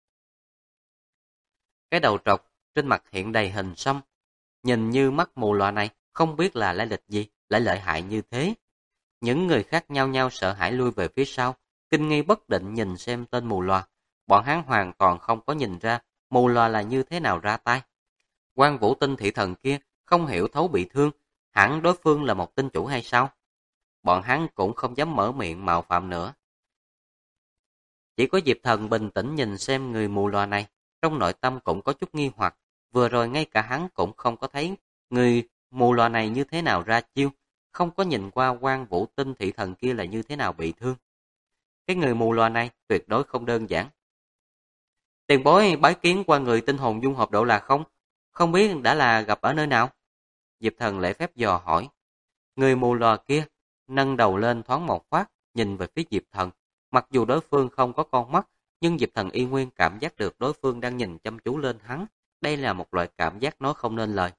Cái đầu trọc trên mặt hiện đầy hình xăm, nhìn như mắt mù lòa này không biết là lai lịch gì, lại lợi hại như thế. Những người khác nhao nhao sợ hãi lui về phía sau, kinh nghi bất định nhìn xem tên mù lòa. Bọn hắn hoàn toàn không có nhìn ra mù lòa là như thế nào ra tay. Quan Vũ Tinh thị thần kia không hiểu thấu bị thương, hẳn đối phương là một tinh chủ hay sao? Bọn hắn cũng không dám mở miệng mạo phạm nữa. Chỉ có Diệp Thần bình tĩnh nhìn xem người mù lòa này, trong nội tâm cũng có chút nghi hoặc, vừa rồi ngay cả hắn cũng không có thấy người mù lòa này như thế nào ra chiêu, không có nhìn qua Quan Vũ Tinh thị thần kia là như thế nào bị thương. Cái người mù lòa này tuyệt đối không đơn giản. Tiền bối bái kiến qua người tinh hồn dung hợp độ là không? Không biết đã là gặp ở nơi nào? Diệp Thần lễ phép dò hỏi. Người mù lòa kia nâng đầu lên thoáng một phát, nhìn về phía Diệp Thần. Mặc dù đối phương không có con mắt, nhưng Diệp Thần y nguyên cảm giác được đối phương đang nhìn chăm chú lên hắn. Đây là một loại cảm giác nói không nên lời.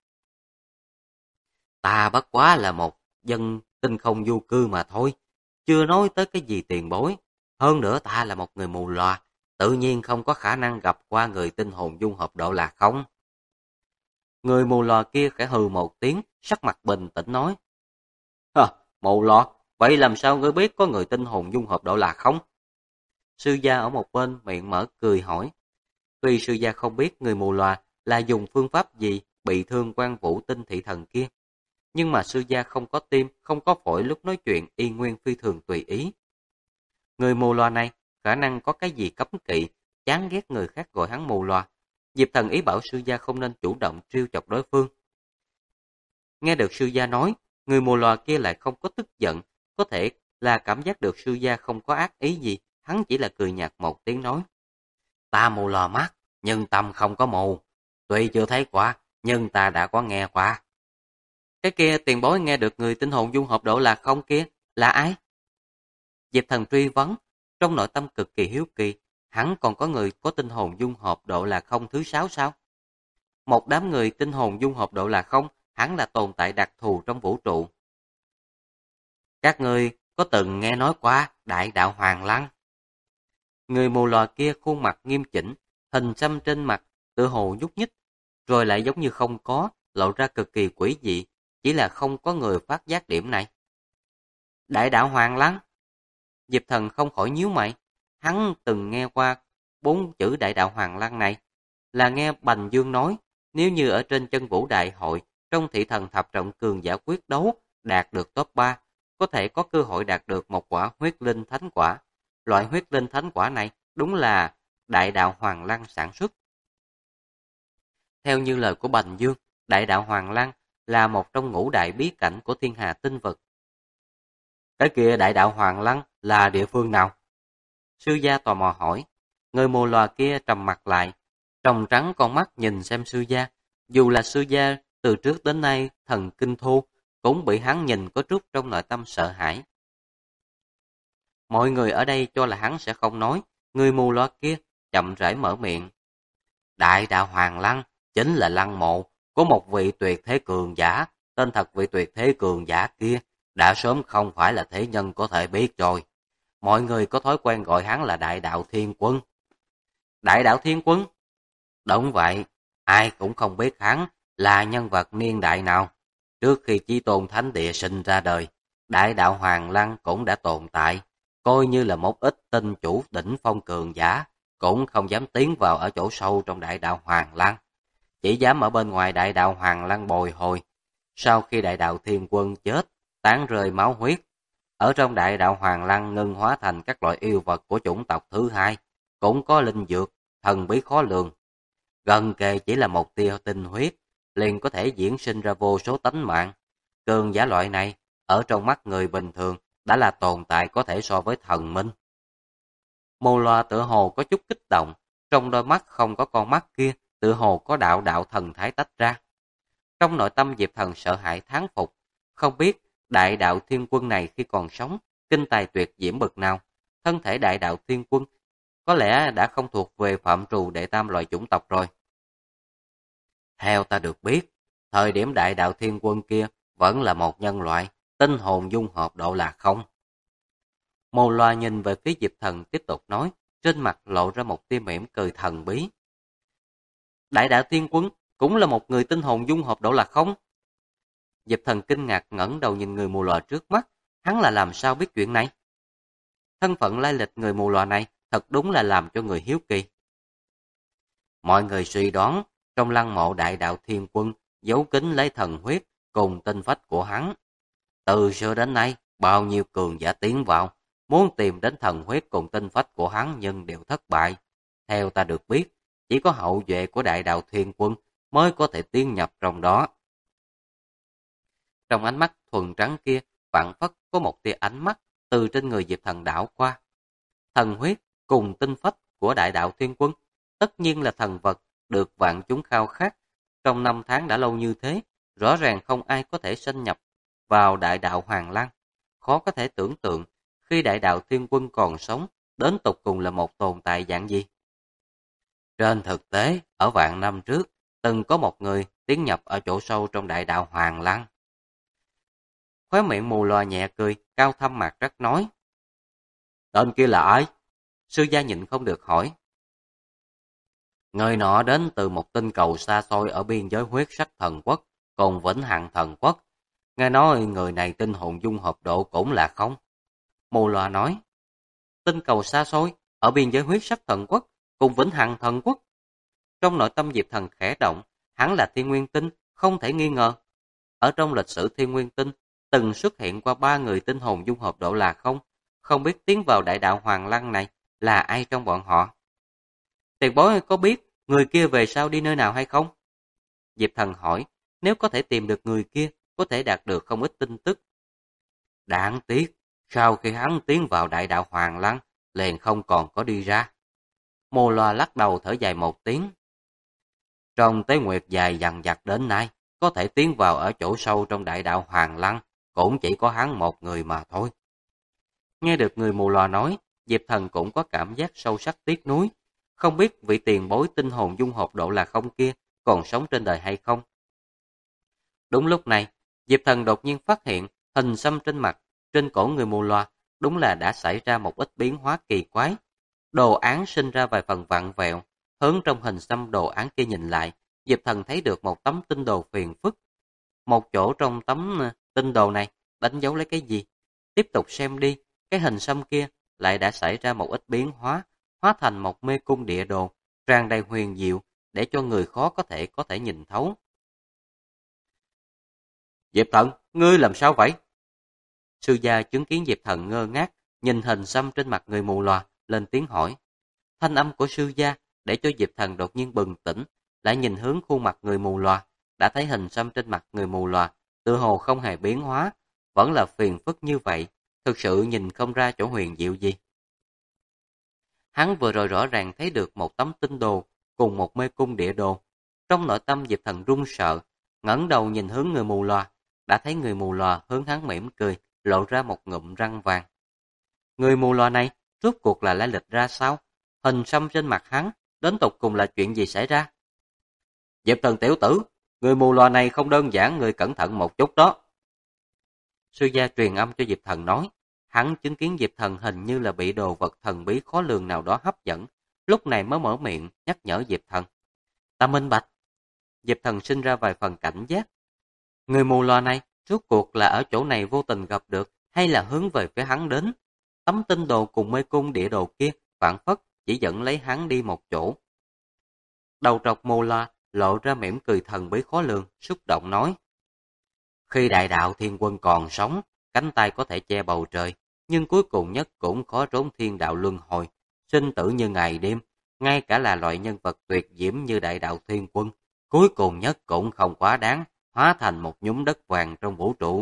Ta bất quá là một dân tinh không du cư mà thôi, chưa nói tới cái gì tiền bối. Hơn nữa ta là một người mù lòa, tự nhiên không có khả năng gặp qua người tinh hồn dung hợp độ là không. Người mù lòa kia khẽ hừ một tiếng, sắc mặt bình tĩnh nói. Mù lòa, vậy làm sao ngươi biết có người tinh hồn dung hợp độ là không? Sư gia ở một bên miệng mở cười hỏi. Tuy sư gia không biết người mù lòa là dùng phương pháp gì bị thương Quan Vũ Tinh thị thần kia, nhưng mà sư gia không có tim, không có phổi, lúc nói chuyện y nguyên phi thường tùy ý. Người mù loa này khả năng có cái gì cấm kỵ, chán ghét người khác gọi hắn mù loa. Diệp Thần ý bảo sư gia không nên chủ động trêu chọc đối phương. Nghe được sư gia nói, người mù loa kia lại không có tức giận, có thể là cảm giác được sư gia không có ác ý gì, hắn chỉ là cười nhạt một tiếng nói. Ta mù lòa mắt, nhưng tâm không có mù. Tuy chưa thấy qua, nhưng ta đã có nghe qua. Cái kia tiền bối nghe được người tinh hồn dung hợp độ là không kia, là ai? Diệp Thần truy vấn, trong nội tâm cực kỳ hiếu kỳ, hắn còn có người có tinh hồn dung hợp độ là không thứ 6 sao? Một đám người tinh hồn dung hợp độ là không, hắn là tồn tại đặc thù trong vũ trụ. Các người có từng nghe nói qua Đại Đạo Hoàng Lăng? Người mù lòa kia khuôn mặt nghiêm chỉnh, hình xăm trên mặt, tự hồ nhúc nhích, rồi lại giống như không có, lộ ra cực kỳ quỷ dị, chỉ là không có người phát giác điểm này. Đại Đạo Hoàng Lăng? Diệp Thần không khỏi nhíu mày, hắn từng nghe qua 4 chữ Đại Đạo Hoàng Lăng này, là nghe Bành Dương nói, nếu như ở trên chân vũ đại hội, trong thị thần thập trọng cường giả quyết đấu, đạt được top 3, có thể có cơ hội đạt được một quả huyết linh thánh quả. Loại huyết linh thánh quả này đúng là Đại Đạo Hoàng Lăng sản xuất. Theo như lời của Bành Dương, Đại Đạo Hoàng Lăng là một trong ngũ đại bí cảnh của thiên hà tinh vực. Cái kia Đại Đạo Hoàng Lăng là địa phương nào? Sư gia tò mò hỏi. Người mù lòa kia trầm mặt lại, tròng trắng con mắt nhìn xem sư gia. Dù là sư gia từ trước đến nay thần kinh thu, cũng bị hắn nhìn có chút trong nội tâm sợ hãi. Mọi người ở đây cho là hắn sẽ không nói, người mù lòa kia chậm rãi mở miệng. Đại Đạo Hoàng Lăng chính là lăng mộ của một vị tuyệt thế cường giả, tên thật vị tuyệt thế cường giả kia đã sớm không phải là thế nhân có thể biết rồi. Mọi người có thói quen gọi hắn là Đại Đạo Thiên Quân. Đại Đạo Thiên Quân? Đúng vậy, ai cũng không biết hắn là nhân vật niên đại nào. Trước khi Chí Tôn Thánh Địa sinh ra đời, Đại Đạo Hoàng Lăng cũng đã tồn tại, coi như là một ít tinh chủ đỉnh phong cường giả, cũng không dám tiến vào ở chỗ sâu trong Đại Đạo Hoàng Lăng, chỉ dám ở bên ngoài Đại Đạo Hoàng Lăng bồi hồi. Sau khi Đại Đạo Thiên Quân chết, tán rơi máu huyết, ở trong Đại Đạo Hoàng Lăng ngưng hóa thành các loại yêu vật của chủng tộc thứ hai, cũng có linh dược, thần bí khó lường. Gần kề chỉ là một tia tinh huyết, liền có thể diễn sinh ra vô số tánh mạng. Cường giả loại này, ở trong mắt người bình thường, đã là tồn tại có thể so với thần minh. Mô Loa tựa hồ có chút kích động, trong đôi mắt không có con mắt kia, tựa hồ có đạo đạo thần thái tách ra. Trong nội tâm Diệp Thần sợ hãi thán phục, không biết đại đạo thiên quân này khi còn sống, kinh tài tuyệt diễm bậc nào. Thân thể đại đạo thiên quân có lẽ đã không thuộc về phạm trù đệ tam loại chủng tộc rồi. Theo ta được biết, thời điểm đại đạo thiên quân kia vẫn là một nhân loại, tinh hồn dung hợp độ là không. Mô Loa nhìn về phía Diệp Thần tiếp tục nói, trên mặt lộ ra một tia mỉm cười thần bí. Đại đạo thiên quân cũng là một người tinh hồn dung hợp độ là không? Diệp Thần kinh ngạc ngẩng đầu nhìn người mù lòa trước mắt, hắn là làm sao biết chuyện này? Thân phận lai lịch người mù lòa này thật đúng là làm cho người hiếu kỳ. Mọi người suy đoán, trong lăng mộ đại đạo thiên quân giấu kín lấy thần huyết cùng tinh phách của hắn. Từ xưa đến nay, bao nhiêu cường giả tiến vào, muốn tìm đến thần huyết cùng tinh phách của hắn nhưng đều thất bại. Theo ta được biết, chỉ có hậu duệ của đại đạo thiên quân mới có thể tiến nhập trong đó. Trong ánh mắt thuần trắng kia, phảng phất có một tia ánh mắt từ trên người Diệp Thần đảo qua. Thần huyết cùng tinh phách của đại đạo thiên quân, tất nhiên là thần vật được vạn chúng khao khát. Trong năm tháng đã lâu như thế, rõ ràng không ai có thể xâm nhập vào đại đạo Hoàng Lăng. Khó có thể tưởng tượng, khi đại đạo thiên quân còn sống, đến tục cùng là một tồn tại dạng gì. Trên thực tế, ở vạn năm trước, từng có một người tiến nhập ở chỗ sâu trong đại đạo Hoàng Lăng. Khóe miệng mù loà nhẹ cười, cao thâm mặt rất nói. Tên kia là ai? Sư gia nhịn không được hỏi. Người nọ đến từ một tinh cầu xa xôi ở biên giới huyết sắc thần quốc, cùng vĩnh hằng thần quốc. Nghe nói người này tinh hồn dung hợp độ cũng là không. Mù loà nói. Tinh cầu xa xôi, ở biên giới huyết sắc thần quốc, cùng vĩnh hằng thần quốc. Trong nội tâm Diệp Thần khẽ động, hắn là Thiên Nguyên Tinh, không thể nghi ngờ. Ở trong lịch sử Thiên Nguyên Tinh, từng xuất hiện qua 3 người tinh hồn dung hợp độ là không biết tiến vào đại đạo Hoàng Lăng này là ai trong bọn họ. Tiền bối có biết người kia về sau đi nơi nào hay không? Diệp Thần hỏi, nếu có thể tìm được người kia, có thể đạt được không ít tin tức. Đáng tiếc, sau khi hắn tiến vào đại đạo Hoàng Lăng, liền không còn có đi ra. Mô Loa lắc đầu thở dài một tiếng. Trong tế nguyệt dài dằng dặc đến nay, có thể tiến vào ở chỗ sâu trong đại đạo Hoàng Lăng, cũng chỉ có hắn một người mà thôi. Nghe được người mù loà nói, Diệp Thần cũng có cảm giác sâu sắc tiếc nuối. Không biết vị tiền bối tinh hồn dung hợp độ là không kia còn sống trên đời hay không. Đúng lúc này, Diệp Thần đột nhiên phát hiện hình xăm trên mặt, trên cổ người mù loà đúng là đã xảy ra một ít biến hóa kỳ quái. Đồ án sinh ra vài phần vặn vẹo, hướng trong hình xăm đồ án kia nhìn lại, Diệp Thần thấy được một tấm tinh đồ phiền phức. Một chỗ trong tấm tinh đồ này đánh dấu lấy cái gì? Tiếp tục xem đi, cái hình xăm kia lại đã xảy ra một ít biến hóa, hóa thành một mê cung địa đồ, tràn đầy huyền diệu, để cho người khó có thể nhìn thấu. Diệp Thần, ngươi làm sao vậy? Sư gia chứng kiến Diệp Thần ngơ ngác, nhìn hình xăm trên mặt người mù lòa, lên tiếng hỏi. Thanh âm của sư gia để cho Diệp Thần đột nhiên bừng tỉnh, lại nhìn hướng khuôn mặt người mù lòa, đã thấy hình xăm trên mặt người mù lòa, tựa hồ không hề biến hóa, vẫn là phiền phức như vậy, thực sự nhìn không ra chỗ huyền diệu gì. Hắn vừa rồi rõ ràng thấy được một tấm tinh đồ cùng một mê cung địa đồ. Trong nội tâm Diệp Thần run sợ, ngẩng đầu nhìn hướng người mù lòa, đã thấy người mù lòa hướng hắn mỉm cười, lộ ra một ngụm răng vàng. Người mù lòa này rốt cuộc là lai lịch ra sao? Hình xăm trên mặt hắn, đến tục cùng là chuyện gì xảy ra? Diệp Thần tiểu tử, người mù lòa này không đơn giản, người cẩn thận một chút đó. Sư gia truyền âm cho Diệp Thần nói, hắn chứng kiến Diệp Thần hình như là bị đồ vật thần bí khó lường nào đó hấp dẫn, lúc này mới mở miệng nhắc nhở Diệp Thần. Ta minh bạch. Diệp Thần sinh ra vài phần cảnh giác. Người mù lòa này rốt cuộc là ở chỗ này vô tình gặp được hay là hướng về phía hắn đến? Tấm tinh đồ cùng mê cung địa đồ kia phản phất chỉ dẫn lấy hắn đi một chỗ. Đầu trọc mù loa lộ ra mỉm cười thần bí khó lường, xúc động nói. Khi đại đạo thiên quân còn sống, cánh tay có thể che bầu trời, nhưng cuối cùng nhất cũng khó trốn thiên đạo luân hồi, sinh tử như ngày đêm, ngay cả là loại nhân vật tuyệt diễm như đại đạo thiên quân, cuối cùng nhất cũng không quá đáng, hóa thành một nhúm đất vàng trong vũ trụ.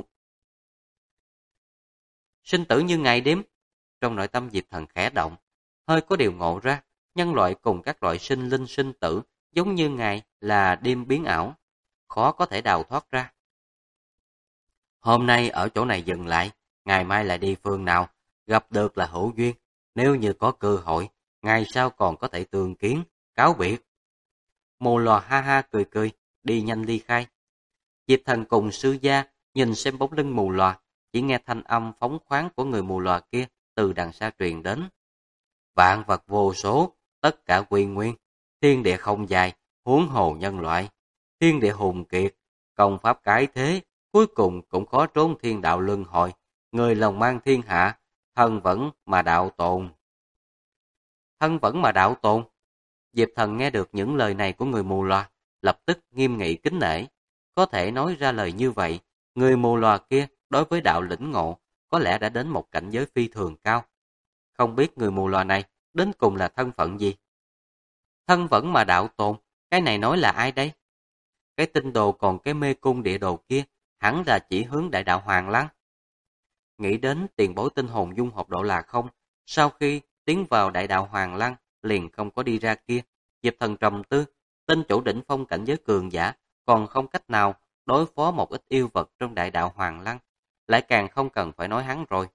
Sinh tử như ngày đêm, trong nội tâm Diệp Thần khẽ động, hơi có điều ngộ ra, nhân loại cùng các loại sinh linh sinh tử giống như ngày là đêm biến ảo. khó có thể đào thoát ra. Hôm nay ở chỗ này dừng lại, ngày mai lại đi phương nào, gặp được là hữu duyên, nếu như có cơ hội, ngày sau còn có thể tương kiến, cáo biệt. Mù Lòa ha ha cười cười, đi nhanh ly khai. Diệp Thần cùng sư gia nhìn xem bóng lưng Mù Lòa, chỉ nghe thanh âm phóng khoáng của người Mù Lòa kia từ đằng xa truyền đến. Vạn vật vô số, tất cả quy nguyên, thiên địa không dài, huống hồ nhân loại. Thiên địa hùng kiệt, công pháp cái thế, cuối cùng cũng khó trốn thiên đạo luân hồi. Người lòng mang thiên hạ, thân vẫn mà đạo tồn. Thân vẫn mà đạo tồn. Diệp Thần nghe được những lời này của người Mù Lòa, lập tức nghiêm nghị kính nể. Có thể nói ra lời như vậy, người Mù Lòa kia đối với đạo lĩnh ngộ có lẽ đã đến một cảnh giới phi thường cao. Không biết người Mù Lòa này đến cùng là thân phận gì? Thân vẫn mà đạo tồn, cái này nói là ai đây? Cái tinh đồ còn cái mê cung địa đồ kia, hẳn là chỉ hướng đại đạo Hoàng Lăng. Nghĩ đến tiền bối tinh hồn dung hợp độ là không, sau khi tiến vào đại đạo Hoàng Lăng, liền không có đi ra kia. Diệp Thần trầm tư, tinh chủ đỉnh phong cảnh giới cường giả, còn không cách nào đối phó một ít yêu vật trong đại đạo Hoàng Lăng, lại càng không cần phải nói hắn rồi.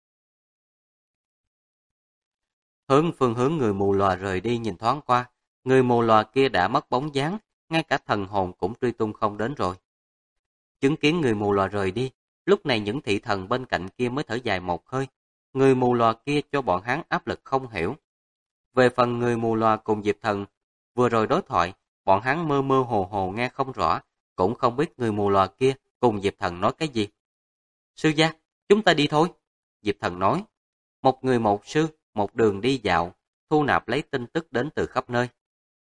Phương hướng người Mù Lòa rời đi nhìn thoáng qua, người Mù Lòa kia đã mất bóng dáng, ngay cả thần hồn cũng truy tung không đến rồi. Chứng kiến người Mù Lòa rời đi, lúc này những thị thần bên cạnh kia mới thở dài một hơi. Người Mù Lòa kia cho bọn hắn áp lực không hiểu. Về phần người Mù Lòa cùng Diệp Thần, vừa rồi đối thoại, bọn hắn mơ mơ hồ hồ nghe không rõ, cũng không biết người Mù Lòa kia cùng Diệp Thần nói cái gì. Sư gia, chúng ta đi thôi. Diệp Thần nói. Một người một sư, một đường đi dạo, thu nạp lấy tin tức đến từ khắp nơi.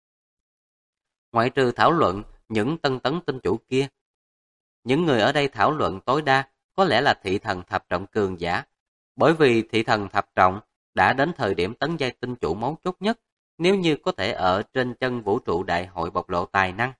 Ngoại trừ thảo luận những tân tấn tinh chủ kia, những người ở đây thảo luận tối đa có lẽ là thị thần thập trọng cường giả, bởi vì thị thần thập trọng đã đến thời điểm tấn giai tinh chủ mấu chốt nhất, nếu như có thể ở trên chân vũ trụ đại hội bộc lộ tài năng,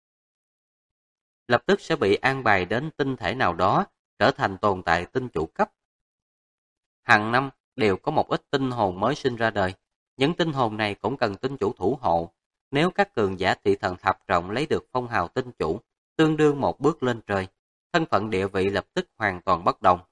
lập tức sẽ bị an bài đến tinh thể nào đó, trở thành tồn tại tinh chủ cấp. Hàng năm đều có một ít tinh hồn mới sinh ra đời, những tinh hồn này cũng cần tinh chủ thủ hộ. Nếu các cường giả thị thần thập trọng lấy được phong hào tinh chủ, tương đương một bước lên trời, thân phận địa vị lập tức hoàn toàn bất đồng.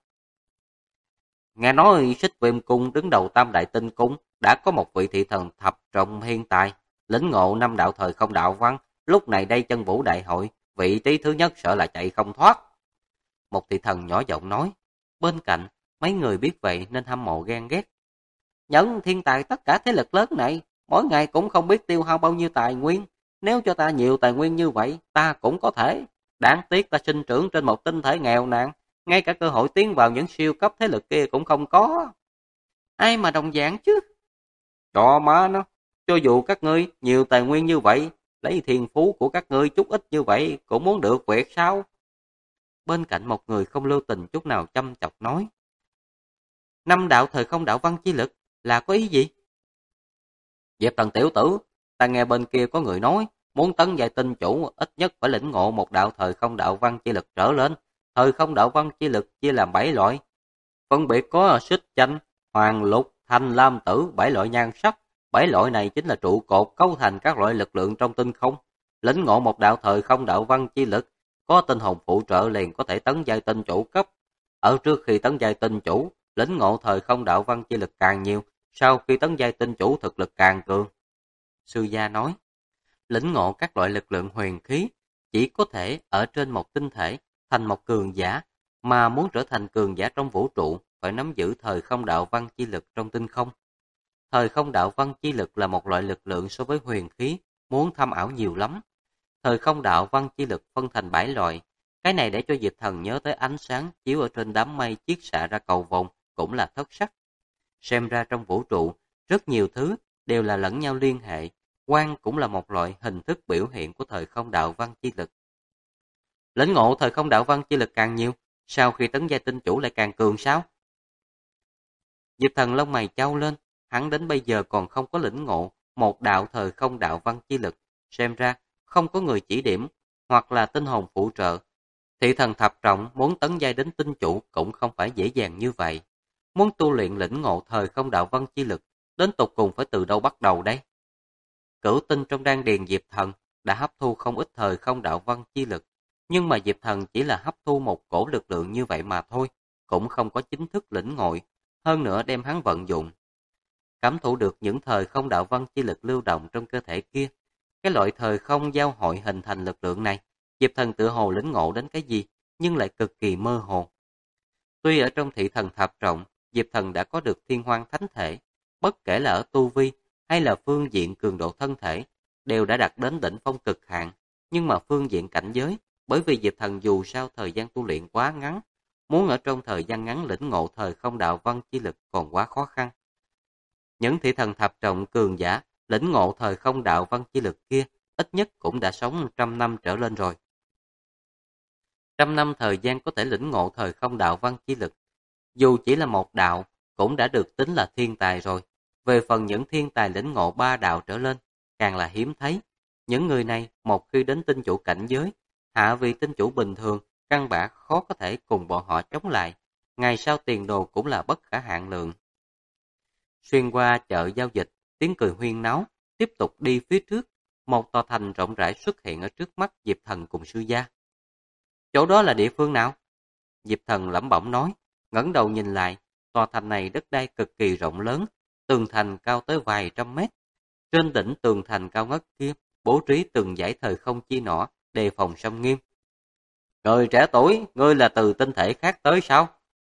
Nghe nói Xích Viêm Cung đứng đầu Tam Đại Tinh Cung đã có một vị thị thần thập trọng hiện tại, lĩnh ngộ 5 đạo thời không đạo văn, lúc này đây chân vũ đại hội, vị trí thứ nhất sợ là chạy không thoát. Một thị thần nhỏ giọng nói, bên cạnh mấy người biết vậy nên hâm mộ ghen ghét. Những thiên tài tất cả thế lực lớn này, mỗi ngày cũng không biết tiêu hao bao nhiêu tài nguyên, nếu cho ta nhiều tài nguyên như vậy, ta cũng có thể. Đáng tiếc ta sinh trưởng trên một tinh thể nghèo nàn, ngay cả cơ hội tiến vào những siêu cấp thế lực kia cũng không có. Ai mà đồng dạng chứ? Cho má nó, cho dù các ngươi nhiều tài nguyên như vậy, lấy thiên phú của các ngươi chút ít như vậy cũng muốn được việc sao? Bên cạnh một người không lưu tình chút nào chăm chọc nói. 5 đạo thời không đạo văn chi lực là có ý gì? Diệp Thần tiểu tử, ta nghe bên kia có người nói, muốn tấn giai tinh chủ ít nhất phải lĩnh ngộ một đạo thời không đạo văn chi lực trở lên. Thời không đạo văn chi lực chia làm 7 loại. Phân biệt có xích chanh, hoàng lục, thanh lam tử, 7 loại nhan sắc. 7 loại này chính là trụ cột cấu thành các loại lực lượng trong tinh không. Lĩnh ngộ một đạo thời không đạo văn chi lực, có tinh hồn phụ trợ liền có thể tấn giai tinh chủ cấp. Ở trước khi tấn giai tinh chủ, lĩnh ngộ thời không đạo văn chi lực càng nhiều, sau khi tấn giai tinh chủ thực lực càng cường. Sư gia nói, lĩnh ngộ các loại lực lượng huyền khí chỉ có thể ở trên một tinh thể thành một cường giả, mà muốn trở thành cường giả trong vũ trụ phải nắm giữ thời không đạo văn chi lực trong tinh không. Thời không đạo văn chi lực là một loại lực lượng so với huyền khí, muốn thâm ảo nhiều lắm. Thời không đạo văn chi lực phân thành 7 loại, cái này để cho Diệp Thần nhớ tới ánh sáng chiếu ở trên đám mây chiết xạ ra cầu vồng, cũng là thất sắc. Xem ra trong vũ trụ, rất nhiều thứ đều là lẫn nhau liên hệ, quang cũng là một loại hình thức biểu hiện của thời không đạo văn chi lực. Lĩnh ngộ thời không đạo văn chi lực càng nhiều, sau khi tấn giai tinh chủ lại càng cường sao? Diệp Thần lông mày chau lên, hắn đến bây giờ còn không có lĩnh ngộ một đạo thời không đạo văn chi lực, xem ra không có người chỉ điểm hoặc là tinh hồn phụ trợ. Thị thần thập trọng muốn tấn giai đến tinh chủ cũng không phải dễ dàng như vậy. Muốn tu luyện lĩnh ngộ thời không đạo văn chi lực, đến tột cùng phải từ đâu bắt đầu đây? Cửu tinh trong đan điền Diệp Thần đã hấp thu không ít thời không đạo văn chi lực, Nhưng mà Diệp Thần chỉ là hấp thu một cổ lực lượng như vậy mà thôi, cũng không có chính thức lĩnh ngộ, hơn nữa đem hắn vận dụng. Cảm thụ được những thời không đạo văn chi lực lưu động trong cơ thể kia. Cái loại thời không giao hội hình thành lực lượng này, Diệp Thần tự hồ lĩnh ngộ đến cái gì, nhưng lại cực kỳ mơ hồ. Tuy ở trong thị thần thập trọng, Diệp Thần đã có được thiên hoang thánh thể, bất kể là ở tu vi hay là phương diện cường độ thân thể, đều đã đạt đến đỉnh phong cực hạn, nhưng mà phương diện cảnh giới, bởi vì Diệp Thần dù sao thời gian tu luyện quá ngắn, muốn ở trong thời gian ngắn lĩnh ngộ thời không đạo văn chi lực còn quá khó khăn. Những thị thần thập trọng cường giả lĩnh ngộ thời không đạo văn chi lực kia, ít nhất cũng đã sống 100 năm trở lên rồi. 100 năm thời gian có thể lĩnh ngộ thời không đạo văn chi lực, dù chỉ là một đạo, cũng đã được tính là thiên tài rồi. Về phần những thiên tài lĩnh ngộ 3 đạo trở lên, càng là hiếm thấy. Những người này, một khi đến tinh chủ cảnh giới, hạ vị tinh chủ bình thường, căn bản khó có thể cùng bọn họ chống lại. Ngày sau tiền đồ cũng là bất khả hạn lượng. Xuyên qua chợ giao dịch, tiếng cười huyên náo, tiếp tục đi phía trước. Một tòa thành rộng rãi xuất hiện ở trước mắt Diệp Thần cùng sư gia. Chỗ đó là địa phương nào? Diệp Thần lẩm bẩm nói, ngẩng đầu nhìn lại, tòa thành này đất đai cực kỳ rộng lớn, tường thành cao tới vài trăm mét. Trên đỉnh tường thành cao ngất kia, bố trí từng dãy thời không chi nỏ, đề phòng xâm nghiêm. Người trẻ tuổi, ngươi là từ tinh thể khác tới sao?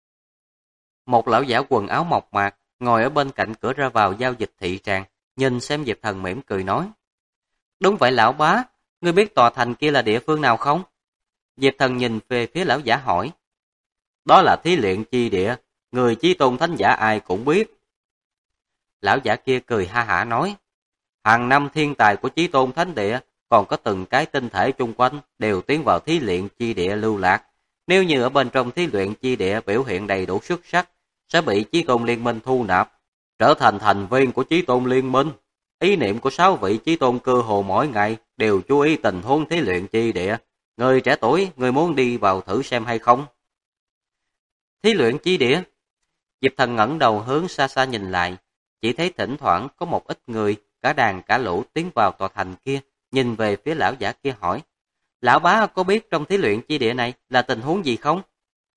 Một lão giả quần áo mộc mạc, ngồi ở bên cạnh cửa ra vào giao dịch thị tràng, nhìn xem Diệp Thần mỉm cười nói. Đúng vậy lão bá, ngươi biết tòa thành kia là địa phương nào không? Diệp Thần nhìn về phía lão giả hỏi. Đó là thí luyện chi địa, người chí tôn thánh giả ai cũng biết. Lão giả kia cười ha hả nói. Hàng năm thiên tài của chí tôn thánh địa, còn có từng cái tinh thể chung quanh đều tiến vào thí luyện chi địa lưu lạc. Nếu như ở bên trong thí luyện chi địa biểu hiện đầy đủ xuất sắc, sẽ bị chí tôn liên minh thu nạp, trở thành thành viên của chí tôn liên minh. Ý niệm của 6 vị chí tôn cơ hồ mỗi ngày đều chú ý tình huống thí luyện chi địa. Người trẻ tuổi, người muốn đi vào thử xem hay không? Thí luyện chi địa? Diệp Thần ngẩng đầu hướng xa xa nhìn lại, chỉ thấy thỉnh thoảng có một ít người, cả đàn cả lũ tiến vào tòa thành kia, nhìn về phía lão giả kia hỏi. Lão bá có biết trong thí luyện chi địa này là tình huống gì không?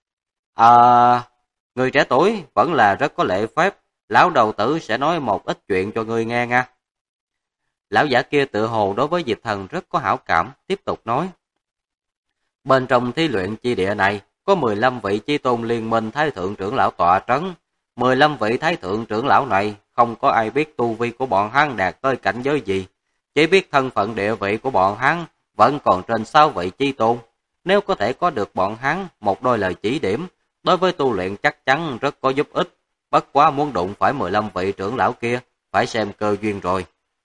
Người trẻ tuổi vẫn là rất có lễ phép, lão đầu tử sẽ nói một ít chuyện cho người nghe nha. Lão giả kia tự hồ đối với Diệp Thần rất có hảo cảm, tiếp tục nói. Bên trong thí luyện chi địa này, có 15 vị chí tôn liên minh thái thượng trưởng lão tọa trấn. 15 vị thái thượng trưởng lão này, không có ai biết tu vi của bọn hắn đạt tới cảnh giới gì. Chỉ biết thân phận địa vị của bọn hắn vẫn còn trên 6 vị chí tôn. Nếu có thể có được bọn hắn một đôi lời chỉ điểm, đối với tu luyện chắc chắn rất có giúp ích. Bất quá muốn đụng phải 15 vị trưởng lão kia, phải xem cơ duyên rồi.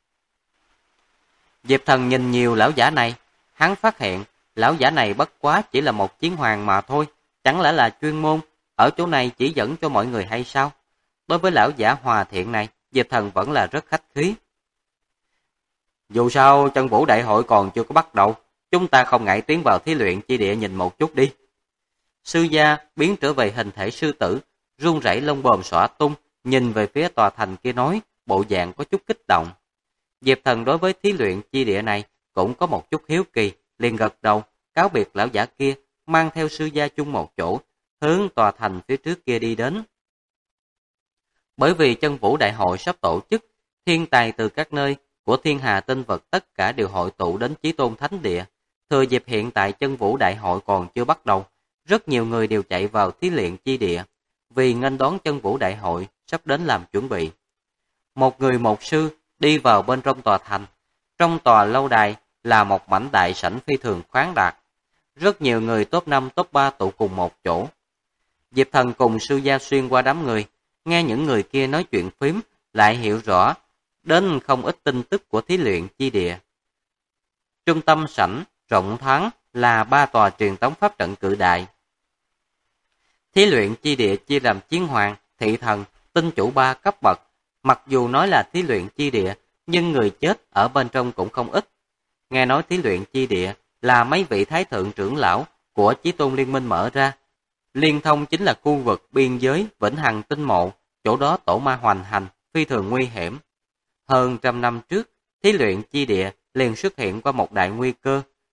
Diệp Thần nhìn nhiều lão giả này, hắn phát hiện lão giả này bất quá chỉ là một chiến hoàng mà thôi, chẳng lẽ là chuyên môn, ở chỗ này chỉ dẫn cho mọi người hay sao? Đối với lão giả hòa thiện này, Diệp Thần vẫn là rất khách khí. Dù sao, chân vũ đại hội còn chưa có bắt đầu, chúng ta không ngại tiến vào thí luyện chi địa nhìn một chút đi. Sư gia biến trở về hình thể sư tử, run rẩy lông bồm xõa tung, nhìn về phía tòa thành kia nói, bộ dạng có chút kích động. Diệp Thần đối với thí luyện chi địa này cũng có một chút hiếu kỳ, liền gật đầu, cáo biệt lão giả kia, mang theo sư gia chung một chỗ, hướng tòa thành phía trước kia đi đến. Bởi vì chân vũ đại hội sắp tổ chức, thiên tài từ các nơi của thiên hà tinh vật tất cả đều hội tụ đến Chí Tôn Thánh Địa. Thừa dịp hiện tại chân vũ đại hội còn chưa bắt đầu, rất nhiều người đều chạy vào thí luyện chi địa, vì nghênh đón chân vũ đại hội sắp đến làm chuẩn bị. Một người một sư đi vào bên trong tòa thành. Trong tòa lâu đài là một mảnh đại sảnh phi thường khoáng đạt. Rất nhiều người top 5 top 3 tụ cùng một chỗ. Diệp Thần cùng sư gia xuyên qua đám người, nghe những người kia nói chuyện phím, lại hiểu rõ đến không ít tin tức của thí luyện chi địa. Trung tâm sảnh rộng thoáng là 3 tòa truyền tống pháp trận cự đại. Thí luyện chi địa chia làm chiến hoàng, thị thần, tinh chủ 3 cấp bậc. Mặc dù nói là thí luyện chi địa, nhưng người chết ở bên trong cũng không ít. Nghe nói thí luyện chi địa là mấy vị thái thượng trưởng lão của Chí Tôn Liên minh mở ra. Liên thông chính là khu vực biên giới Vĩnh Hằng Tinh Mộ, chỗ đó tổ ma hoành hành, phi thường nguy hiểm. Hơn 100 năm trước, thí luyện chi địa liền xuất hiện qua một đại nguy cơ.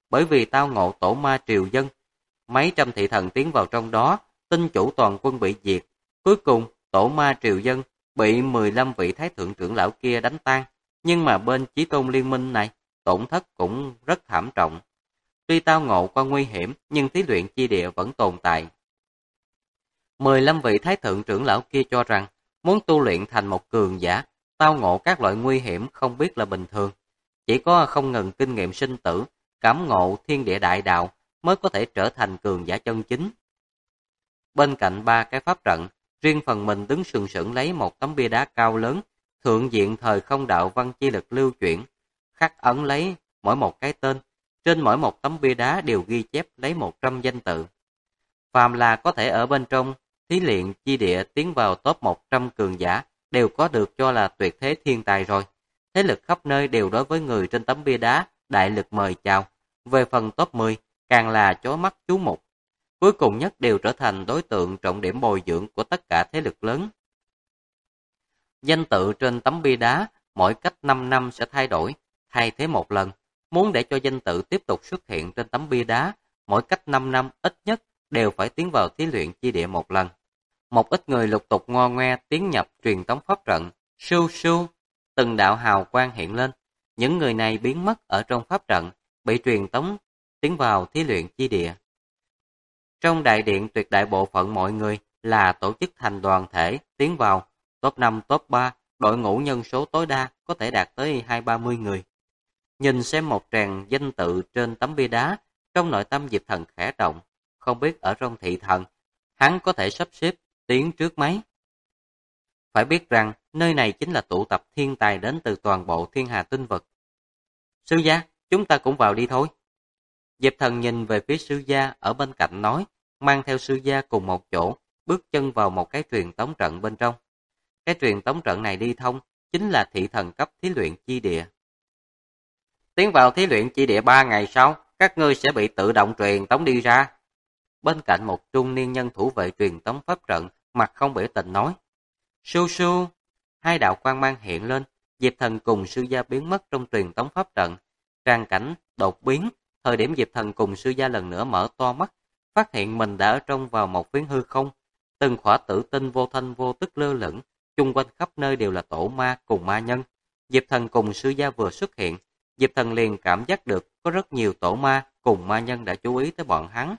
bởi vì tao ngộ tổ ma triều dân. Mấy trăm thị thần tiến vào trong đó, tinh chủ toàn quân bị diệt. Cuối cùng, tổ ma triều dân bị 15 vị thái thượng trưởng lão kia đánh tan. Nhưng mà bên Chí Tôn liên minh này, tổn thất cũng rất thảm trọng. Tuy tao ngộ qua nguy hiểm, nhưng thí luyện chi địa vẫn tồn tại. 15 vị thái thượng trưởng lão kia cho rằng, muốn tu luyện thành một cường giả, tao ngộ các loại nguy hiểm không biết là bình thường. Chỉ có không ngừng kinh nghiệm sinh tử, cảm ngộ thiên địa đại đạo mới có thể trở thành cường giả chân chính. Bên cạnh ba cái pháp trận, riêng phần mình đứng sừng sững lấy một tấm bia đá cao lớn, thượng diện thời không đạo văn chi lực lưu chuyển, khắc ấn lấy mỗi một cái tên. Trên mỗi một tấm bia đá đều ghi chép lấy 100 danh tự. Phàm là có thể ở bên trong thí luyện chi địa tiến vào top 100 cường giả đều có được cho là tuyệt thế thiên tài rồi. Thế lực khắp nơi đều đối với người trên tấm bia đá đại lực mời chào. Về phần top 10 càng là chói mắt chú mục. Cuối cùng nhất đều trở thành đối tượng trọng điểm bồi dưỡng của tất cả thế lực lớn. Danh tự trên tấm bia đá mỗi cách 5 năm sẽ thay đổi, thay thế một lần. Muốn để cho danh tự tiếp tục xuất hiện trên tấm bia đá, mỗi cách 5 năm ít nhất đều phải tiến vào thí luyện chi địa một lần. Một ít người lục tục ngo ngoe tiến nhập truyền tống pháp trận, sưu sưu, từng đạo hào quang hiện lên. Những người này biến mất ở trong pháp trận, bị truyền tống tiến vào thí luyện chi địa. Trong đại điện tuyệt đại bộ phận mọi người là tổ chức thành đoàn thể tiến vào, top 5, top 3, đội ngũ nhân số tối đa có thể đạt tới 20-30 người. Nhìn xem một tràng danh tự trên tấm bia đá, trong nội tâm Diệp Thần khẽ động, không biết ở trong thị thần, hắn có thể sắp xếp tiến trước mấy. Phải biết rằng, nơi này chính là tụ tập thiên tài đến từ toàn bộ thiên hà tinh vực. Sư gia, chúng ta cũng vào đi thôi. Diệp Thần nhìn về phía sư gia ở bên cạnh nói, mang theo sư gia cùng một chỗ, bước chân vào một cái truyền tống trận bên trong. Cái truyền tống trận này đi thông, chính là thị thần cấp thí luyện chi địa. Tiến vào thí luyện chi địa 3 ngày sau, các ngươi sẽ bị tự động truyền tống đi ra. Bên cạnh một trung niên nhân thủ vệ truyền tống pháp trận, mặt không biểu tình nói. Su su, hai đạo quang mang hiện lên, Diệp Thần cùng sư gia biến mất trong truyền tống pháp trận. Tràng cảnh đột biến, thời điểm Diệp Thần cùng sư gia lần nữa mở to mắt, phát hiện mình đã ở trong vào một phiến hư không. Từng khỏa tử tinh vô thanh vô tức lơ lửng, chung quanh khắp nơi đều là tổ ma cùng ma nhân. Diệp Thần cùng sư gia vừa xuất hiện, Diệp Thần liền cảm giác được có rất nhiều tổ ma cùng ma nhân đã chú ý tới bọn hắn.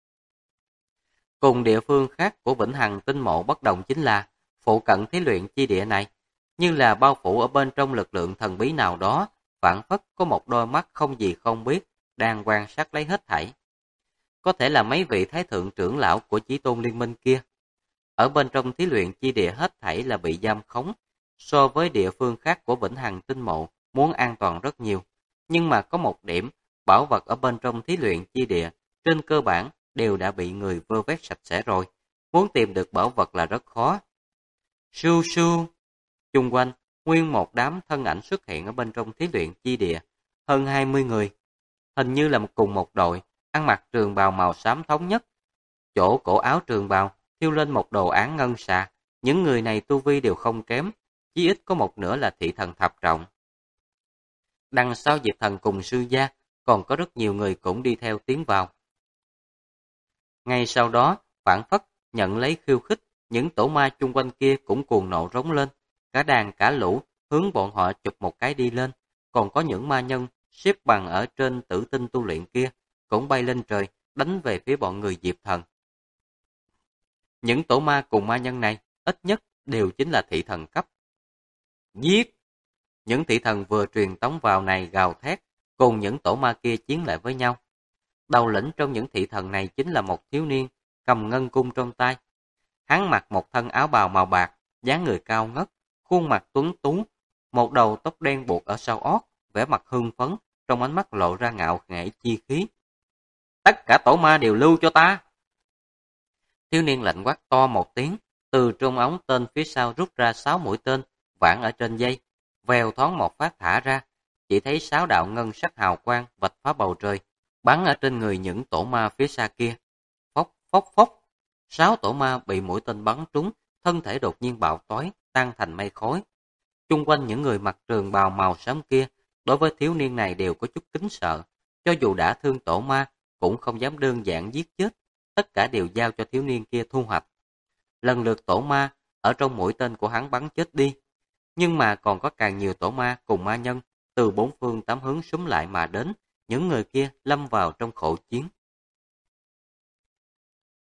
Cùng địa phương khác của Vĩnh Hằng Tinh Mộ bất đồng chính là, phụ cận thí luyện chi địa này, như là bao phủ ở bên trong lực lượng thần bí nào đó, phảng phất có một đôi mắt không gì không biết, đang quan sát lấy hết thảy. Có thể là mấy vị thái thượng trưởng lão của Chí Tôn liên minh kia. Ở bên trong thí luyện chi địa hết thảy là bị giam khống, so với địa phương khác của Vĩnh Hằng Tinh Mộ, muốn an toàn rất nhiều. Nhưng mà có một điểm, bảo vật ở bên trong thí luyện chi địa, trên cơ bản đều đã bị người vơ vét sạch sẽ rồi. Muốn tìm được bảo vật là rất khó. Su su, chung quanh, nguyên một đám thân ảnh xuất hiện ở bên trong thí luyện chi địa, hơn 20 người. Hình như là cùng một đội, ăn mặc trường bào màu xám thống nhất. Chỗ cổ áo trường bào, thiêu lên một đồ án ngân xà. Những người này tu vi đều không kém, chí ít có một nửa là thị thần thập trọng. Đằng sau Diệp Thần cùng sư gia, còn có rất nhiều người cũng đi theo tiến vào. Ngay sau đó, phản phất nhận lấy khiêu khích, những tổ ma chung quanh kia cũng cuồng nộ rống lên, cả đàn cả lũ hướng bọn họ chụp một cái đi lên, còn có những ma nhân xếp bằng ở trên tử tinh tu luyện kia, cũng bay lên trời, đánh về phía bọn người Diệp Thần. Những tổ ma cùng ma nhân này, ít nhất đều chính là thị thần cấp. Giết! Những thị thần vừa truyền tống vào này gào thét, cùng những tổ ma kia chiến lại với nhau. Đầu lĩnh trong những thị thần này chính là một thiếu niên, cầm ngân cung trong tay. Hắn mặc một thân áo bào màu bạc, dáng người cao ngất, khuôn mặt tuấn tú, một đầu tóc đen buộc ở sau ót, vẻ mặt hưng phấn, trong ánh mắt lộ ra ngạo nghễ chi khí. Tất cả tổ ma đều lưu cho ta! Thiếu niên lạnh quát to một tiếng, từ trong ống tên phía sau rút ra 6 mũi tên, vãn ở trên dây, vèo thoáng một phát thả ra, chỉ thấy 6 đạo ngân sắc hào quang vạch phá bầu trời, bắn ở trên người những tổ ma phía xa kia. Phốc phốc phốc, 6 tổ ma bị mũi tên bắn trúng, thân thể đột nhiên bạo tói, tan thành mây khói. Chung quanh những người mặc trường bào màu xám kia, đối với thiếu niên này đều có chút kính sợ, Cho dù đã thương tổ ma, cũng không dám đơn giản giết chết, tất cả đều giao cho thiếu niên kia thu hoạch. Lần lượt tổ ma ở trong mũi tên của hắn bắn chết đi, nhưng mà còn có càng nhiều tổ ma cùng ma nhân từ bốn phương tám hướng xúm lại mà đến, những người kia lâm vào trong khổ chiến.